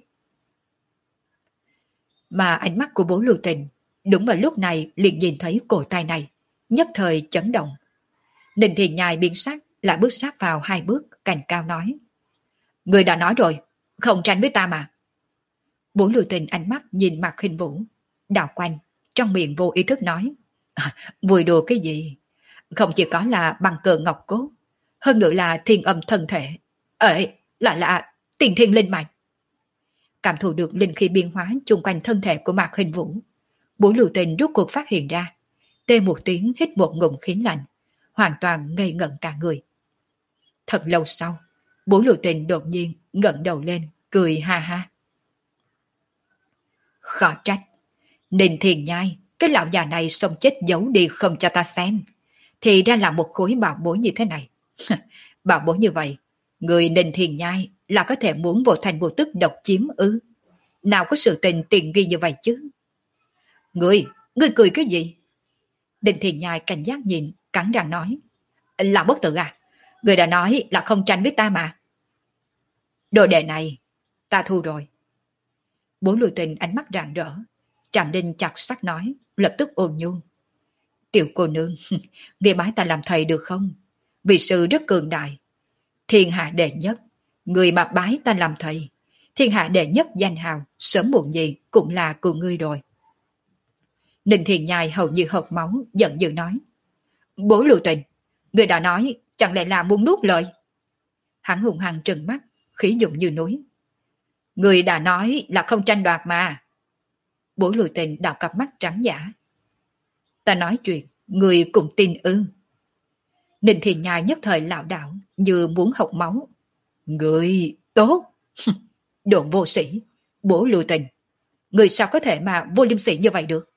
Mà ánh mắt của Bố Lưu Tình đúng vào lúc này liền nhìn thấy cổ tay này, nhất thời chấn động. Ninh Thiền Nhai biến sắc, lại bước sát vào hai bước, cành cao nói: Người đã nói rồi, không tranh với ta mà. Bố Lưu Tình ánh mắt nhìn Mạc Khinh Vũ, đảo quanh, trong miệng vô ý thức nói: à, vui đùa cái gì? Không chỉ có là bằng cờ ngọc cốt, hơn nữa là thiên âm thân thể. Ê, lại là tiền thiên linh mạch. Cảm thụ được linh khí biến hóa chung quanh thân thể của Mạc Khinh Vũ, Bố Lưu Tình rút cuộc phát hiện ra, tê một tiếng hít một ngụm khí lạnh, hoàn toàn ngây ngẩn cả người. Thật lâu sau, Bố Lưu Tình đột nhiên ngẩng đầu lên, cười ha ha. Khó trách, Ninh Thiền Nhai, cái lão già này sống chết giấu đi không cho ta xem, thì ra là một khối bảo bối như thế này. Bảo bối như vậy, người Ninh Thiền Nhai là có thể muốn vô thành vô tức độc chiếm ư? Nào có sự tình tiền nghi như vậy chứ? Người, người cười cái gì? Ninh Thiền Nhai cảnh giác nhìn, cắn răng nói: Là bất tử à? Người đã nói là không tranh với ta mà. Đồ đệ này, ta thu rồi. Bố Lưu Tình ánh mắt rạng rỡ, Trạm Đinh chặt sắc nói, lập tức ôn nhu: Tiểu cô nương, nghe bái ta làm thầy được không? Vị sư rất cường đại, thiên hạ đệ nhất, người mà bái ta làm thầy, thiên hạ đệ nhất danh hào, sớm muộn gì cũng là của ngươi rồi. Ninh Thiền Nhai hầu như hộc máu, giận dữ nói: Bố Lưu Tình, người đã nói, chẳng lẽ là muốn nuốt lời? Hắn hùng hăng trừng mắt, khí dụng như núi. Người đã nói là không tranh đoạt mà. Bố Lưu Tình đảo cặp mắt trắng giả. Ta nói chuyện, người cũng tin ư? Ninh Thiền Nhai nhất thời lảo đảo, như muốn hộc máu. Người tốt. Đồ vô sĩ. Bố Lưu Tình, người sao có thể mà vô liêm sỉ như vậy được?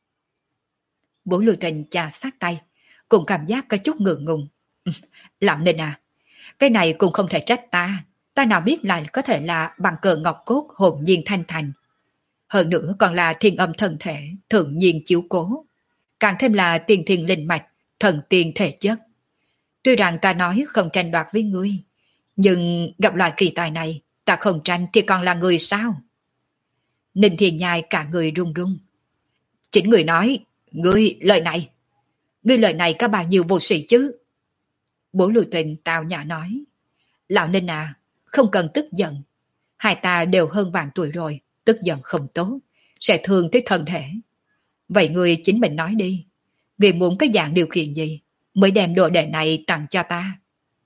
Bố Lưu Tình chà sát tay, cùng cảm giác có chút ngượng ngùng. Lão Ninh à, cái này cũng không thể trách ta. Ta nào biết là có thể là bằng cờ ngọc cốt hồn nhiên thanh thành. Hơn nữa còn là thiên âm thần thể, thượng nhiên chiếu cố. Càng thêm là tiền thiên linh mạch, thần tiên thể chất. Tuy rằng ta nói không tranh đoạt với ngươi, nhưng gặp loại kỳ tài này, ta không tranh thì còn là người sao? Ninh Thiền Nhai cả người run run. Chính người nói, ngươi lời này, ngươi lời này có bao nhiêu vô sĩ chứ? Bố Lưu Tình tào nhã nói: Lão Ninh à, không cần tức giận. Hai ta đều hơn vạn tuổi rồi, tức giận không tốt, sẽ thương tới thân thể. Vậy ngươi chính mình nói đi, ngươi muốn cái dạng điều kiện gì mới đem đồ đệ này tặng cho ta?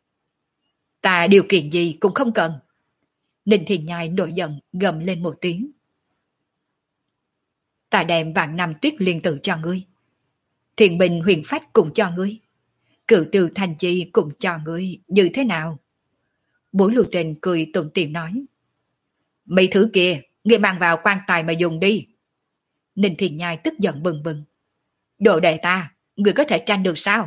Ta điều kiện gì cũng không cần. Ninh Thiền Nhai nổi giận gầm lên một tiếng. Ta đem vạn năm tuyết liên tử cho ngươi, thiền bình huyền phách cũng cho ngươi, cửu tiêu thành chi cũng cho ngươi, như thế nào? Bố Lưu Tình cười tủm tỉm nói: Mấy thứ kia, ngươi mang vào quan tài mà dùng đi. Ninh Thiền Nhai tức giận bừng bừng. Đồ đệ ta, ngươi có thể tranh được sao?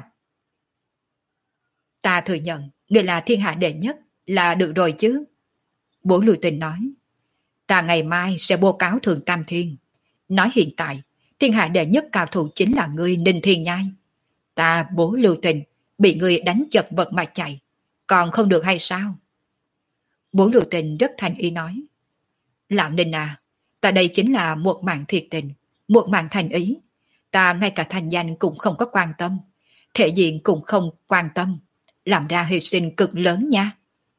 Ta thừa nhận, ngươi là thiên hạ đệ nhất, là được rồi chứ. Bố Lưu Tình nói: Ta ngày mai sẽ bố cáo Thượng Tam Thiên. Nói hiện tại, thiên hạ đệ nhất cao thủ chính là ngươi Ninh Thiền Nhai. Ta Bố Lưu Tình bị ngươi đánh chật vật mà chạy, còn không được hay sao? Bố Lưu Tình rất thành ý nói: Lão Ninh à, ta đây chính là một mạng thiệt tình, một mạng thành ý. Ta ngay cả thành danh cũng không có quan tâm, thể diện cũng không quan tâm, làm ra hy sinh cực lớn nha.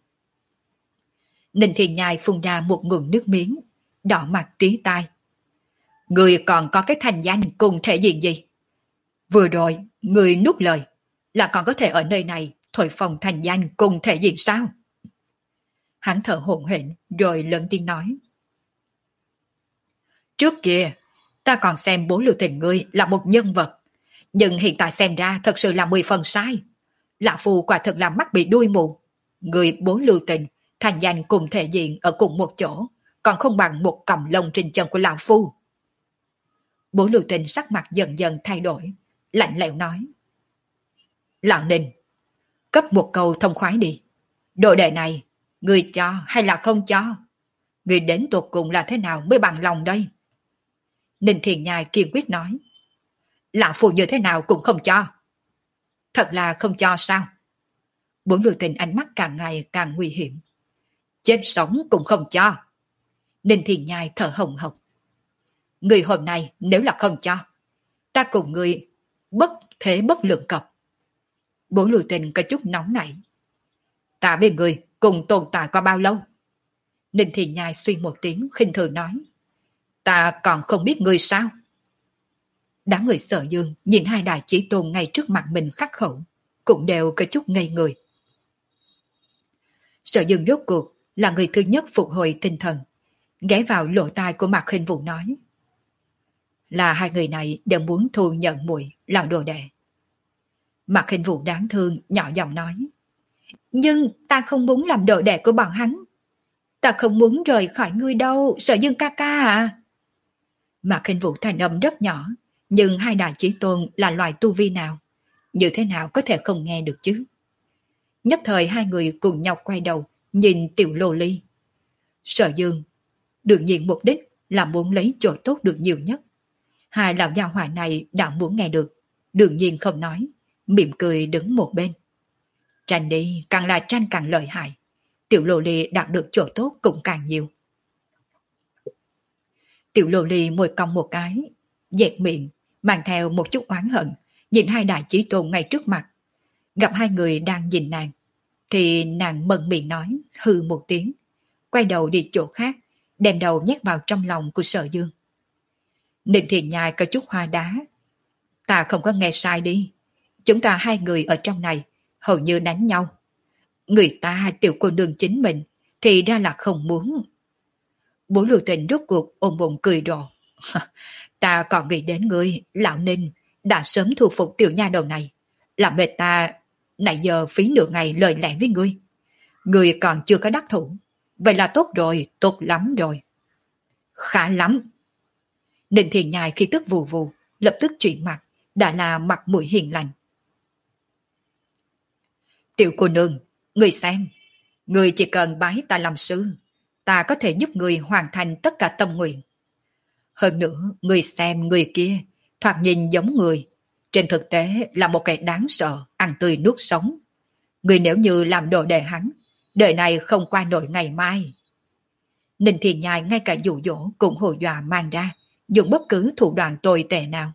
Ninh Thiền Nhai phun ra một ngụm nước miếng, đỏ mặt tí tai. Người còn có cái thành danh cùng thể diện gì? Vừa rồi, người nuốt lời, là còn có thể ở nơi này thổi phồng thành danh cùng thể diện sao? Hắn thở hổn hển rồi lớn tiếng nói: Trước kia, ta còn xem Bố Lưu Tình ngươi là một nhân vật, nhưng hiện tại xem ra thật sự là mười phần sai. Lão Phu quả thật là mắt bị đuôi mù. Người Bố Lưu Tình thành danh cùng thể diện ở cùng một chỗ, còn không bằng một cọng lông trên chân của Lão Phu. Bố Lưu Tình sắc mặt dần dần thay đổi, lạnh lẽo nói: Lão Ninh, cấp một câu thông khoái đi. Đồ đệ này, người cho hay là không cho? Người đến tột cùng là thế nào mới bằng lòng đây? Ninh Thiền Nhai kiên quyết nói: Lão Phu như thế nào cũng không cho. Thật là không cho sao? Bố Lưu Tình ánh mắt càng ngày càng nguy hiểm. Chết sống cũng không cho. Ninh Thiên Nhai thở hồng hộc. Người hôm nay nếu là không cho, ta cùng người bất thế bất lượng cập. Bố Lưu Tình có chút nóng nảy. Ta với người cùng tồn tại qua bao lâu? Ninh Thiên Nhai suy một tiếng khinh thường nói. Ta còn không biết người sao? Đám người Sở Dương nhìn hai đại chí tôn ngay trước mặt mình khắc khẩu, cũng đều có chút ngây người. Sở Dương rốt cuộc là người thứ nhất phục hồi tinh thần, ghé vào lỗ tai của Mạc Khinh Vũ nói. Là hai người này đều muốn thu nhận muội làm đồ đệ. Mạc Khinh Vũ đáng thương nhỏ giọng nói. Nhưng ta không muốn làm đồ đệ của bọn hắn. Ta không muốn rời khỏi ngươi đâu, Sở Dương ca ca à. Mạc Khinh Vũ thanh âm rất nhỏ, nhưng hai đại chí tôn là loài tu vi nào? Như thế nào có thể không nghe được chứ? Nhất thời hai người cùng nhau quay đầu, nhìn tiểu lô ly. Sở Dương, đương nhiên mục đích là muốn lấy chỗ tốt được nhiều nhất. Hai lão gia hỏa này đã muốn nghe được, đương nhiên không nói, mỉm cười đứng một bên. Tranh đi, càng là tranh càng lợi hại. Tiểu lô ly đạt được chỗ tốt cũng càng nhiều. Tiểu lô ly môi cong một cái, dẹt miệng, mang theo một chút oán hận, nhìn hai đại chí tôn ngay trước mặt. Gặp hai người đang nhìn nàng, thì nàng mận miệng nói, hừ một tiếng, quay đầu đi chỗ khác, đem đầu nhét vào trong lòng của Sở Dương. Ninh Thiền Nhai có chút hoa đá. Ta không có nghe sai đi. Chúng ta hai người ở trong này, hầu như đánh nhau. Người ta tiểu cô nương chính mình, thì ra là không muốn. Bố Lưu Tình rốt cuộc ôm bụng cười rộ. Ta còn nghĩ đến ngươi, lão Ninh, đã sớm thu phục tiểu nha đầu này. Làm mệt ta, nãy giờ phí nửa ngày lời lẽ với ngươi. Ngươi còn chưa có đắc thủ. Vậy là tốt rồi, tốt lắm rồi. Khá lắm. Ninh Thiền Nhai khi tức vù vù, lập tức chuyển mặt, đã là mặt mũi hiền lành. Tiểu cô nương, ngươi xem, ngươi chỉ cần bái ta làm sư, ta có thể giúp ngươi hoàn thành tất cả tâm nguyện. Hơn nữa, ngươi xem người kia, thoạt nhìn giống người, trên thực tế là một kẻ đáng sợ, ăn tươi nuốt sống. Ngươi nếu như làm đồ đệ hắn, đời này không qua nổi ngày mai. Ninh Thiền Nhai ngay cả dụ dỗ cũng hồ dọa mang ra, dùng bất cứ thủ đoạn tồi tệ nào.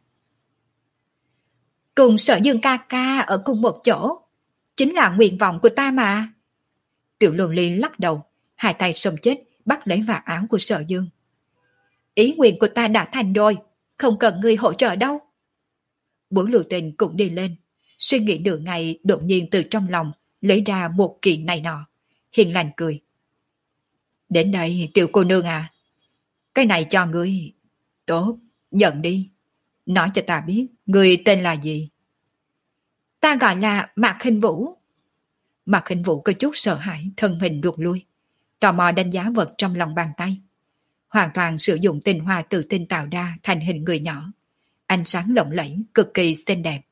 Cùng Sở Dương ca ca ở cùng một chỗ, chính là nguyện vọng của ta mà. Tiểu Lô Ly lắc đầu, hai tay xông chết, bắt lấy vạt áo của Sở Dương. Ý nguyện của ta đã thành rồi, không cần ngươi hỗ trợ đâu. Bố Lưu Tình cũng đi lên, suy nghĩ nửa ngày đột nhiên từ trong lòng lấy ra một kiện này nọ, hiền lành cười. Đến đây tiểu cô nương à, cái này cho ngươi. Tốt, nhận đi. Nói cho ta biết, ngươi tên là gì? Ta gọi là Mạc Khinh Vũ. Mạc Khinh Vũ có chút sợ hãi, thân hình ruột lui, tò mò đánh giá vật trong lòng bàn tay. Hoàn toàn sử dụng tinh hoa tự tinh tạo ra thành hình người nhỏ, ánh sáng lộng lẫy, cực kỳ xinh đẹp.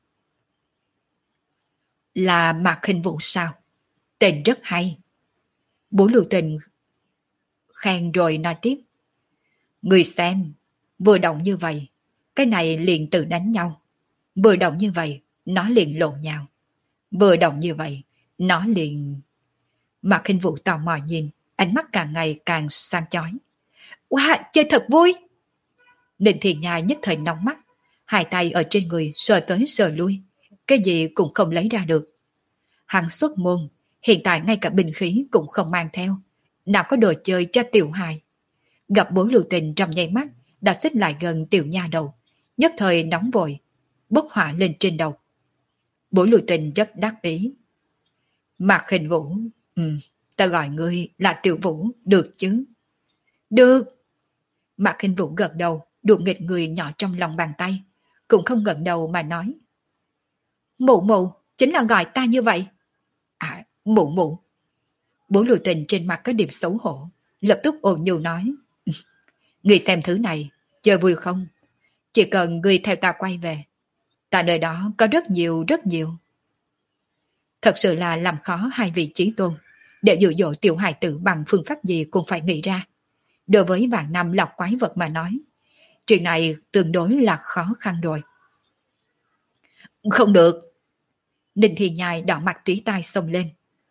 Là Mạc Khinh Vũ sao? Tên rất hay. Bố Lưu Tình khen rồi nói tiếp. Người xem, vừa động như vậy, cái này liền tự đánh nhau. Vừa động như vậy, nó liền lộn nhau. Vừa động như vậy, nó liền... Mạc Khinh Vũ tò mò nhìn, ánh mắt càng ngày càng sang chói. Wow, chơi thật vui! Ninh Thiền Nhai nhất thời nóng mắt, hai tay ở trên người sờ tới sờ lui, cái gì cũng không lấy ra được. Hắn xuất môn, hiện tại ngay cả binh khí cũng không mang theo, nào có đồ chơi cho tiểu hài. Gặp Bố Lưu Tình trong nháy mắt, đã xích lại gần tiểu nha đầu, nhất thời nóng vội, bốc hỏa lên trên đầu. Bố Lưu Tình rất đắc ý. Mạc Khinh Vũ, ừ, ta gọi ngươi là Tiểu Vũ, được chứ? Được. Mạc Khinh Vũ gật đầu, đùa nghịch người nhỏ trong lòng bàn tay, cũng không ngẩng đầu mà nói. Mụ mụ, chính là gọi ta như vậy. À, mụ mụ. Bố Lưu Tình trên mặt có điểm xấu hổ, lập tức ồn nhu nói. Ngươi xem thứ này, chơi vui không? Chỉ cần ngươi theo ta quay về, ta nơi đó có rất nhiều rất nhiều. Thật sự là làm khó hai vị chí tôn, để dụ dỗ tiểu hài tử bằng phương pháp gì cũng phải nghĩ ra. Đối với vạn năm lọc quái vật mà nói, chuyện này tương đối là khó khăn rồi. Không được. Ninh Thiên Nhai đỏ mặt tí tai xông lên,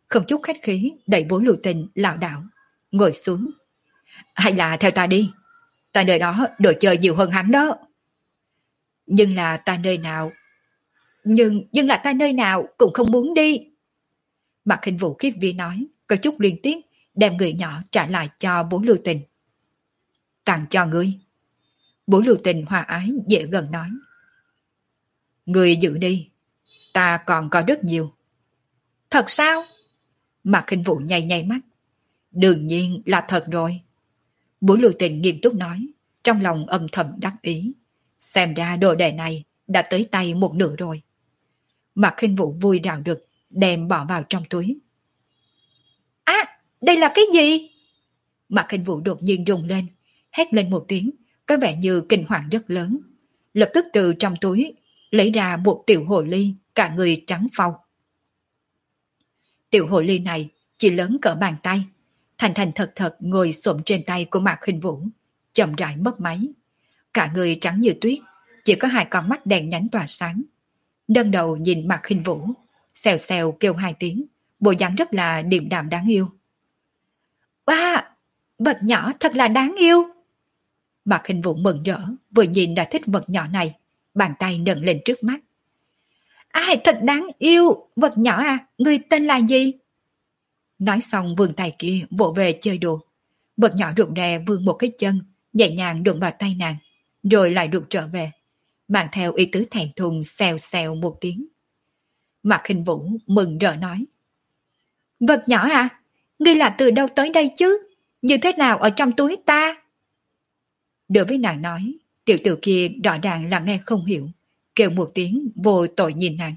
không chút khách khí đẩy Bố Lưu Tình lảo đảo, ngồi xuống. Hay là theo ta đi, ta nơi đó đồ chơi nhiều hơn hắn đó. Nhưng là ta nơi nào, nhưng, nhưng là ta nơi nào cũng không muốn đi. Mạc Khinh Vũ khiếp vía nói, có chút liên tiếc, đem người nhỏ trả lại cho Bố Lưu Tình. Tặng cho ngươi. Bố Lưu Tình hòa ái dễ gần nói. Ngươi giữ đi, ta còn có rất nhiều. Thật sao? Mạc Khinh Vũ nháy nháy mắt. Đương nhiên là thật rồi. Bố Lưu Tình nghiêm túc nói, trong lòng âm thầm đắc ý. Xem ra đồ đề này đã tới tay một nửa rồi. Mạc Khinh Vũ vui rào được, đem bỏ vào trong túi. À, đây là cái gì? Mạc Khinh Vũ đột nhiên rung lên, hét lên một tiếng, có vẻ như kinh hoàng rất lớn. Lập tức từ trong túi lấy ra một tiểu hồ ly, cả người trắng phau. Tiểu hồ ly này chỉ lớn cỡ bàn tay, thành thành thật thật ngồi xổm trên tay của Mạc Khinh Vũ, chậm rãi mấp máy. Cả người trắng như tuyết, chỉ có hai con mắt đèn nhánh tỏa sáng. Nâng đầu nhìn Mạc Khinh Vũ, xèo xèo kêu hai tiếng, bộ dáng rất là điềm đạm đáng yêu. Wow, vật nhỏ thật là đáng yêu. Mạc Khinh Vũ mừng rỡ, vừa nhìn đã thích vật nhỏ này, bàn tay nâng lên trước mắt. Ai thật đáng yêu, vật nhỏ à, người tên là gì? Nói xong vươn tay kia vỗ về chơi đùa. Vật nhỏ rụt rè vươn một cái chân, nhẹ nhàng đụng vào tay nàng, rồi lại rụt trở về, mang theo ý tứ thẹn thùng xèo xèo một tiếng. Mạc Khinh Vũ mừng rỡ nói. Vật nhỏ à, ngươi là từ đâu tới đây chứ? Như thế nào ở trong túi ta? Đối với nàng nói, tiểu tử kia rõ ràng là nghe không hiểu, kêu một tiếng vô tội nhìn nàng.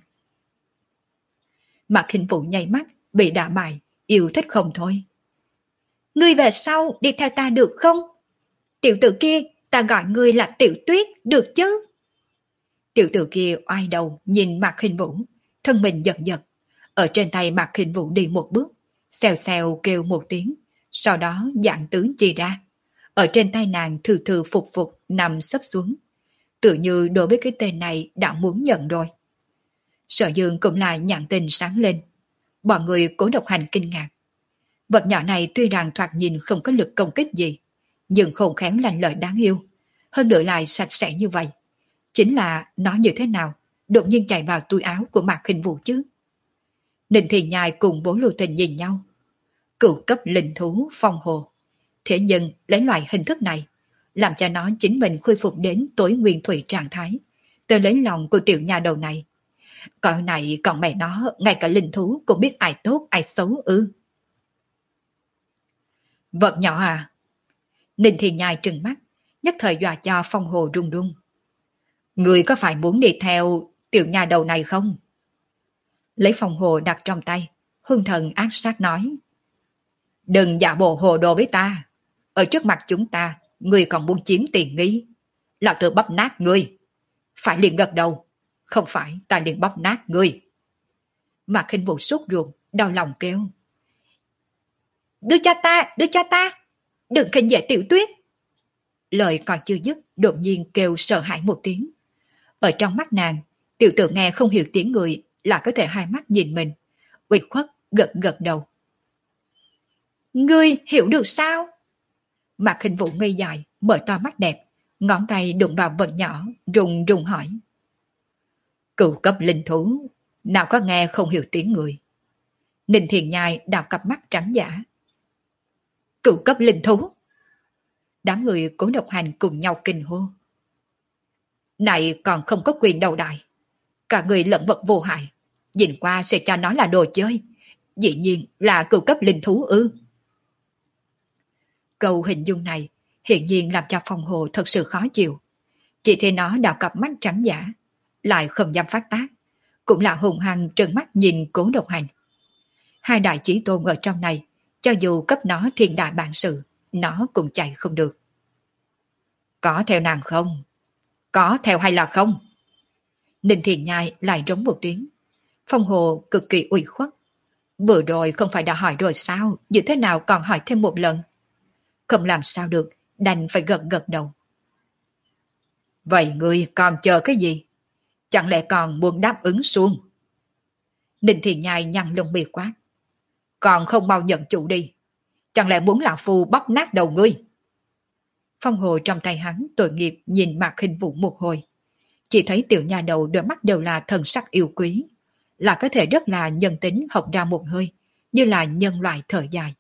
Mạc Khinh Vũ nháy mắt, bị đả bại, yêu thích không thôi. Ngươi về sau đi theo ta được không? Tiểu tử kia, ta gọi ngươi là Tiểu Tuyết, được chứ? Tiểu tử kia oai đầu nhìn Mạc Khinh Vũ, thân mình giật giật. Ở trên tay Mạc Khinh Vũ đi một bước, xèo xèo kêu một tiếng, sau đó dạng tướng chi ra. Ở trên tay nàng thừ thừ phục phục nằm sấp xuống. Tự như đối với cái tên này đã muốn nhận rồi. Sở Dương cũng là nhãn tình sáng lên. Bọn người Cố Độc Hành kinh ngạc. Vật nhỏ này tuy rằng thoạt nhìn không có lực công kích gì, nhưng khôn khéo lành lợi đáng yêu. Hơn nữa lại sạch sẽ như vậy. Chính là nó như thế nào đột nhiên chạy vào túi áo của Mạc Khinh Vũ chứ? Ninh Thì Nhai cùng Bố Lưu Tình nhìn nhau. Cửu cấp linh thú phong hồ. Thế nhưng lấy loại hình thức này, làm cho nó chính mình khôi phục đến tối nguyên thủy trạng thái, từ lấy lòng của tiểu nhà đầu này. Còn này còn mẹ nó, ngay cả linh thú cũng biết ai tốt ai xấu ư. Vật nhỏ à? Ninh Thì Nhai trừng mắt, nhất thời dọa cho phong hồ run run. Người có phải muốn đi theo tiểu nhà đầu này không? Lấy phong hồ đặt trong tay, hung thần ác sát nói. Đừng giả bộ hồ đồ với ta. Ở trước mặt chúng ta, ngươi còn muốn chiếm tiền nghi. Lão tử bóp nát ngươi. Phải liền gật đầu. Không phải ta liền bóp nát ngươi. Mạc Khinh Vũ sốt ruột, đau lòng kêu. Đưa cho ta, đưa cho ta. Đừng khinh dễ Tiểu Tuyết. Lời còn chưa dứt, đột nhiên kêu sợ hãi một tiếng. Ở trong mắt nàng, tiểu tử nghe không hiểu tiếng người là có thể hai mắt nhìn mình. Uy khuất gật gật đầu. Ngươi hiểu được sao? Mạc Khinh Vũ ngây dài, mở to mắt đẹp, ngón tay đụng vào vật nhỏ, rùng rùng hỏi. Cửu cấp linh thú, nào có nghe không hiểu tiếng người? Ninh Thiền Nhai đào cặp mắt trắng giả. Cửu cấp linh thú? Đám người Cố Độc Hành cùng nhau kinh hô. Này còn không có quyền đầu đài. Cả người lẫn vật vô hại, nhìn qua sẽ cho nó là đồ chơi. Dĩ nhiên là cửu cấp linh thú ư. Câu hình dung này hiện nhiên làm cho Phong Hồ thật sự khó chịu. Chỉ thấy nó đào cặp mắt trắng giả, lại không dám phát tác, cũng là hùng hăng trừng mắt nhìn Cố Độc Hành. Hai đại chí tôn ở trong này, cho dù cấp nó thiên đại bản sự, nó cũng chạy không được. Có theo nàng không? Có theo hay là không? Ninh Thiền Nhai lại rống một tiếng. Phong Hồ cực kỳ ủy khuất. Vừa rồi không phải đã hỏi rồi sao, như thế nào còn hỏi thêm một lần? Không làm sao được, đành phải gật gật đầu. Vậy ngươi còn chờ cái gì? Chẳng lẽ còn muốn đáp ứng xuống? Ninh Thiền Nhai nhăn lông mi quát. Còn không mau nhận chủ đi. Chẳng lẽ muốn lão phu bóp nát đầu ngươi? Phong hồ trong tay hắn tội nghiệp nhìn Mạc Khinh Vũ một hồi. Chỉ thấy tiểu nha đầu đôi mắt đều là thần sắc yêu quý, là có thể rất là nhân tính học ra một hơi, như là nhân loại thở dài.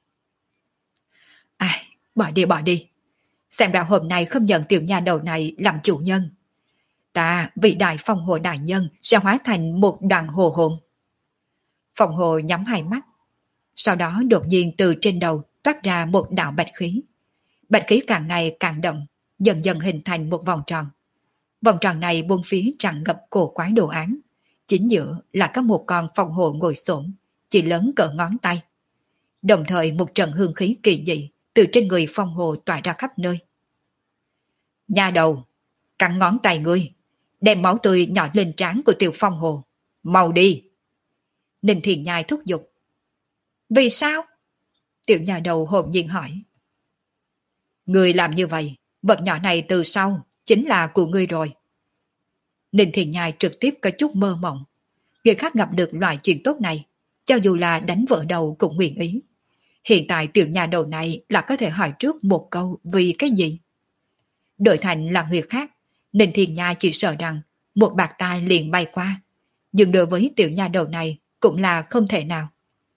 Ai, bỏ đi bỏ đi. Xem ra hôm nay không nhận tiểu nha đầu này làm chủ nhân. Ta, vị đại phong hồ đại nhân, sẽ hóa thành một đoàn hồ hồn. Phong hồ nhắm hai mắt. Sau đó đột nhiên từ trên đầu toát ra một đạo bạch khí. Bạch khí càng ngày càng đậm, dần dần hình thành một vòng tròn. Vòng tròn này buông phía tràn ngập cổ quái đồ án. Chính giữa là có một con phong hồ ngồi xổm, chỉ lớn cỡ ngón tay. Đồng thời một trận hương khí kỳ dị từ trên người phong hồ tỏa ra khắp nơi. Nha đầu, cắn ngón tay ngươi, đem máu tươi nhỏ lên trán của tiểu phong hồ. Mau đi! Ninh Thiền Nhai thúc giục. Vì sao? Tiểu nhà đầu hồn nhiên hỏi. Ngươi làm như vậy, vật nhỏ này từ sau chính là của ngươi rồi. Ninh Thiền Nhai trực tiếp có chút mơ mộng. Người khác gặp được loại chuyện tốt này, cho dù là đánh vỡ đầu cũng nguyện ý. Hiện tại tiểu nhà đầu này là có thể hỏi trước một câu vì cái gì? Đổi thành là người khác, Ninh Thiền Nhai chỉ sợ rằng một bạt tai liền bay qua. Nhưng đối với tiểu nhà đầu này cũng là không thể nào.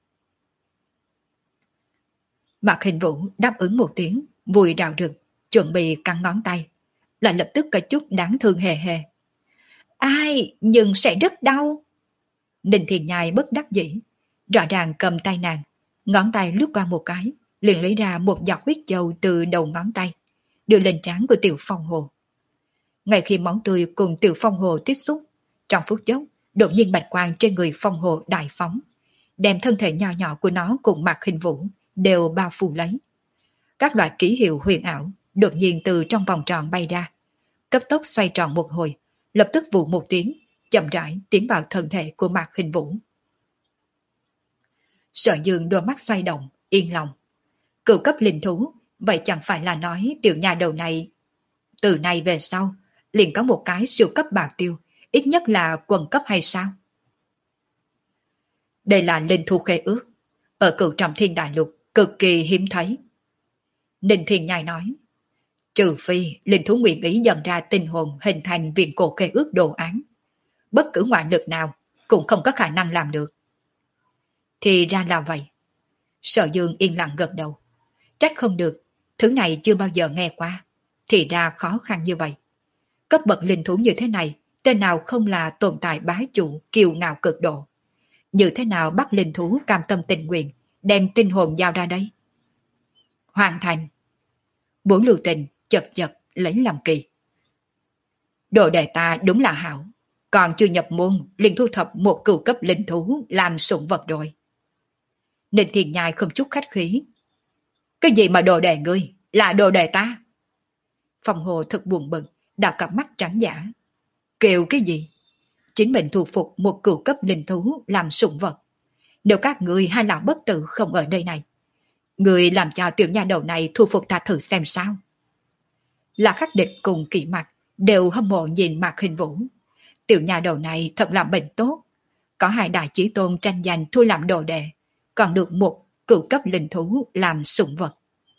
Mạc Hình Vũ đáp ứng một tiếng, vui rào rực, chuẩn bị cắn ngón tay. Lại lập tức có chút đáng thương hề hề. Ai, nhưng sẽ rất đau. Ninh Thiền Nhai bất đắc dĩ, rõ ràng cầm tay nàng, ngón tay lướt qua một cái, liền lấy ra một giọt huyết châu từ đầu ngón tay, đưa lên trán của tiểu phong hồ. Ngay khi máu tươi cùng tiểu phong hồ tiếp xúc, trong phút chốc, đột nhiên bạch quang trên người phong hồ đại phóng, đem thân thể nhỏ nhỏ của nó cùng Mạc Hình Vũ đều bao phủ lấy. Các loại ký hiệu huyền ảo đột nhiên từ trong vòng tròn bay ra, cấp tốc xoay tròn một hồi, lập tức vụ một tiếng, chậm rãi tiến vào thân thể của Mạc Hình Vũ. Sở Dương đôi mắt xoay động, yên lòng. Cựu cấp linh thú, vậy chẳng phải là nói tiểu nhà đầu này từ nay về sau liền có một cái siêu cấp bảo tiêu, ít nhất là quần cấp hay sao? Đây là linh thú khế ước, ở Cửu Trọng Thiên Đại Lục cực kỳ hiếm thấy. Ninh Thiên Nhai nói, trừ phi linh thú nguyện ý dần ra tinh hồn hình thành viện cổ khế ước đồ án, bất cứ ngoại lực nào cũng không có khả năng làm được. Thì ra là vậy. Sở Dương yên lặng gật đầu. Trách không được, thứ này chưa bao giờ nghe qua. Thì ra khó khăn như vậy. Cấp bậc linh thú như thế này, tên nào không là tồn tại bá chủ kiêu ngạo cực độ. Như thế nào bắt linh thú cam tâm tình nguyện, đem tinh hồn giao ra đây? Hoàn thành. Bốn lưu tình chật chật lấy làm kỳ. Đồ đệ ta đúng là hảo. Còn chưa nhập môn, liền thu thập một cửu cấp linh thú làm sủng vật rồi. Ninh Thiên Nhai không chút khách khí. Cái gì mà đồ đệ ngươi, là đồ đệ ta? Phong Hồ thật buồn bực, đào cặp mắt trắng giả. Kêu cái gì? Chính mình thu phục một cửu cấp linh thú làm sủng vật. Nếu các ngươi hai lão bất tử không ở đây này, ngươi làm cho tiểu nha đầu này thu phục ta thử xem sao. Là Khắc Địch cùng Kỷ Mặc đều hâm mộ nhìn Mạc Hình Vũ. Tiểu nha đầu này thật là bệnh tốt. Có hai đại chí tôn tranh giành thu làm đồ đệ, còn được một cửu cấp linh thú làm sủng vật.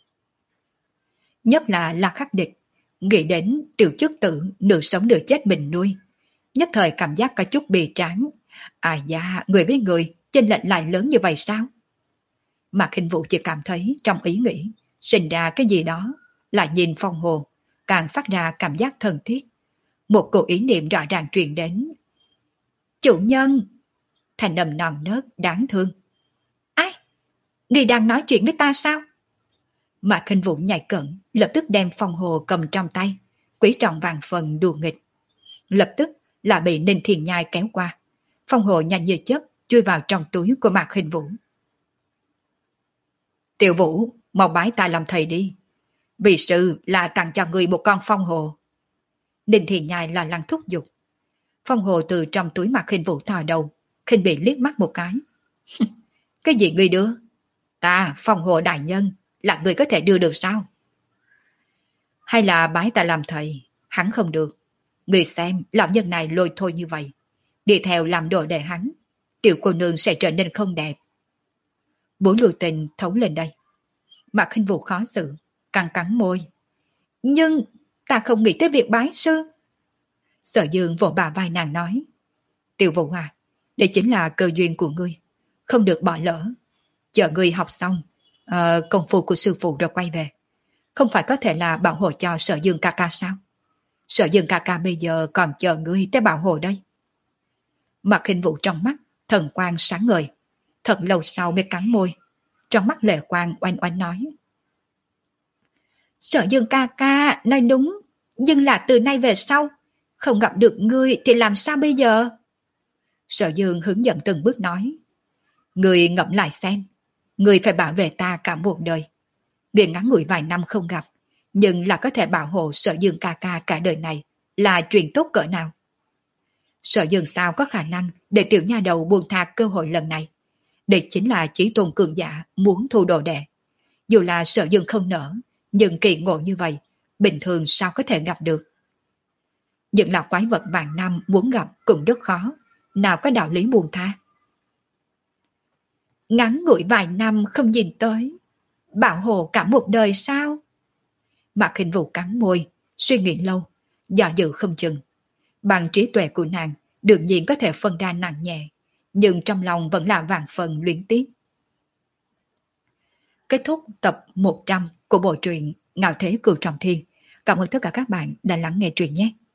Nhất là La Khắc Địch, nghĩ đến tiểu chức tử nửa sống nửa chết mình nuôi, nhất thời cảm giác có chút bì tráng. À da, người với người, chênh lệch lại lớn như vậy sao? Mạc Hình Vũ chỉ cảm thấy trong ý nghĩ, sinh ra cái gì đó, lại nhìn Phong Hồ, càng phát ra cảm giác thân thiết. Một cổ ý niệm rõ ràng truyền đến. Chủ nhân! Thành âm non nớt, đáng thương. Ai? Ngươi đang nói chuyện với ta sao? Mạc Hình Vũ nhảy cẩn, lập tức đem Phong Hồ cầm trong tay, quý trọng vàng phần đùa nghịch. Lập tức là bị Ninh Thiền Nhai kéo qua. Phong Hồ nhanh như chớp chui vào trong túi của Mạc Hình Vũ. Tiểu Vũ, mau bái ta làm thầy đi. Vì sư là tặng cho người một con Phong Hồ. Ninh Thiền Nhai là lăng thúc giục. Phong Hồ từ trong túi Mạc Hình Vũ thò đầu, khinh bị liếc mắt một cái. Cái gì ngươi đưa? Ta, Phong Hồ đại nhân, là người có thể đưa được sao? Hay là bái ta làm thầy? Hắn không được. Người xem, lão nhân này lôi thôi như vậy. Đi theo làm đồ đệ hắn, tiểu cô nương sẽ trở nên không đẹp. Bối lưu tình thấu lên đây. Mạc Khinh Vũ khó xử, cắn cắn môi. Nhưng ta không nghĩ tới việc bái sư. Sở Dương vỗ bà vai nàng nói. Tiểu Vũ à, đây chính là cơ duyên của ngươi, không được bỏ lỡ. Chờ ngươi học xong, uh, công phu của sư phụ rồi quay về. Không phải có thể là bảo hộ cho Sở Dương ca ca sao? Sở Dương ca ca bây giờ còn chờ ngươi tới bảo hộ đây. Mạc Khinh Vũ trong mắt, thần quang sáng ngời. Thật lâu sau mới cắn môi. Trong mắt lệ quang oanh oanh nói. Sở Dương ca ca nói đúng, nhưng là từ nay về sau, không gặp được ngươi thì làm sao bây giờ? Sở Dương hướng dẫn từng bước nói. Ngươi ngẫm lại xem, ngươi phải bảo vệ ta cả một đời. Ngươi ngắn ngủi vài năm không gặp, nhưng là có thể bảo hộ Sở Dương ca ca cả đời này, là chuyện tốt cỡ nào? Sở Dương sao có khả năng để tiểu nha đầu buông tha cơ hội lần này? Đây chính là chí tôn cường giả muốn thu đồ đệ. Dù là Sở Dương không nỡ, nhưng kỳ ngộ như vậy, bình thường sao có thể gặp được? Những là quái vật vạn năm muốn gặp cũng rất khó, nào có đạo lý buông tha. Ngắn ngủi vài năm không nhìn tới, bảo hộ cả một đời sao? Mạc Khinh Vũ cắn môi, suy nghĩ lâu, dò dự không chừng. Bằng trí tuệ của nàng, đương nhiên có thể phân ra nặng nhẹ, nhưng trong lòng vẫn là vạn phần luyến tiếc. Kết thúc tập một trăm của bộ truyện Ngạo Thế Cửu Trọng Thiên. Cảm ơn tất cả các bạn đã lắng nghe truyện nhé.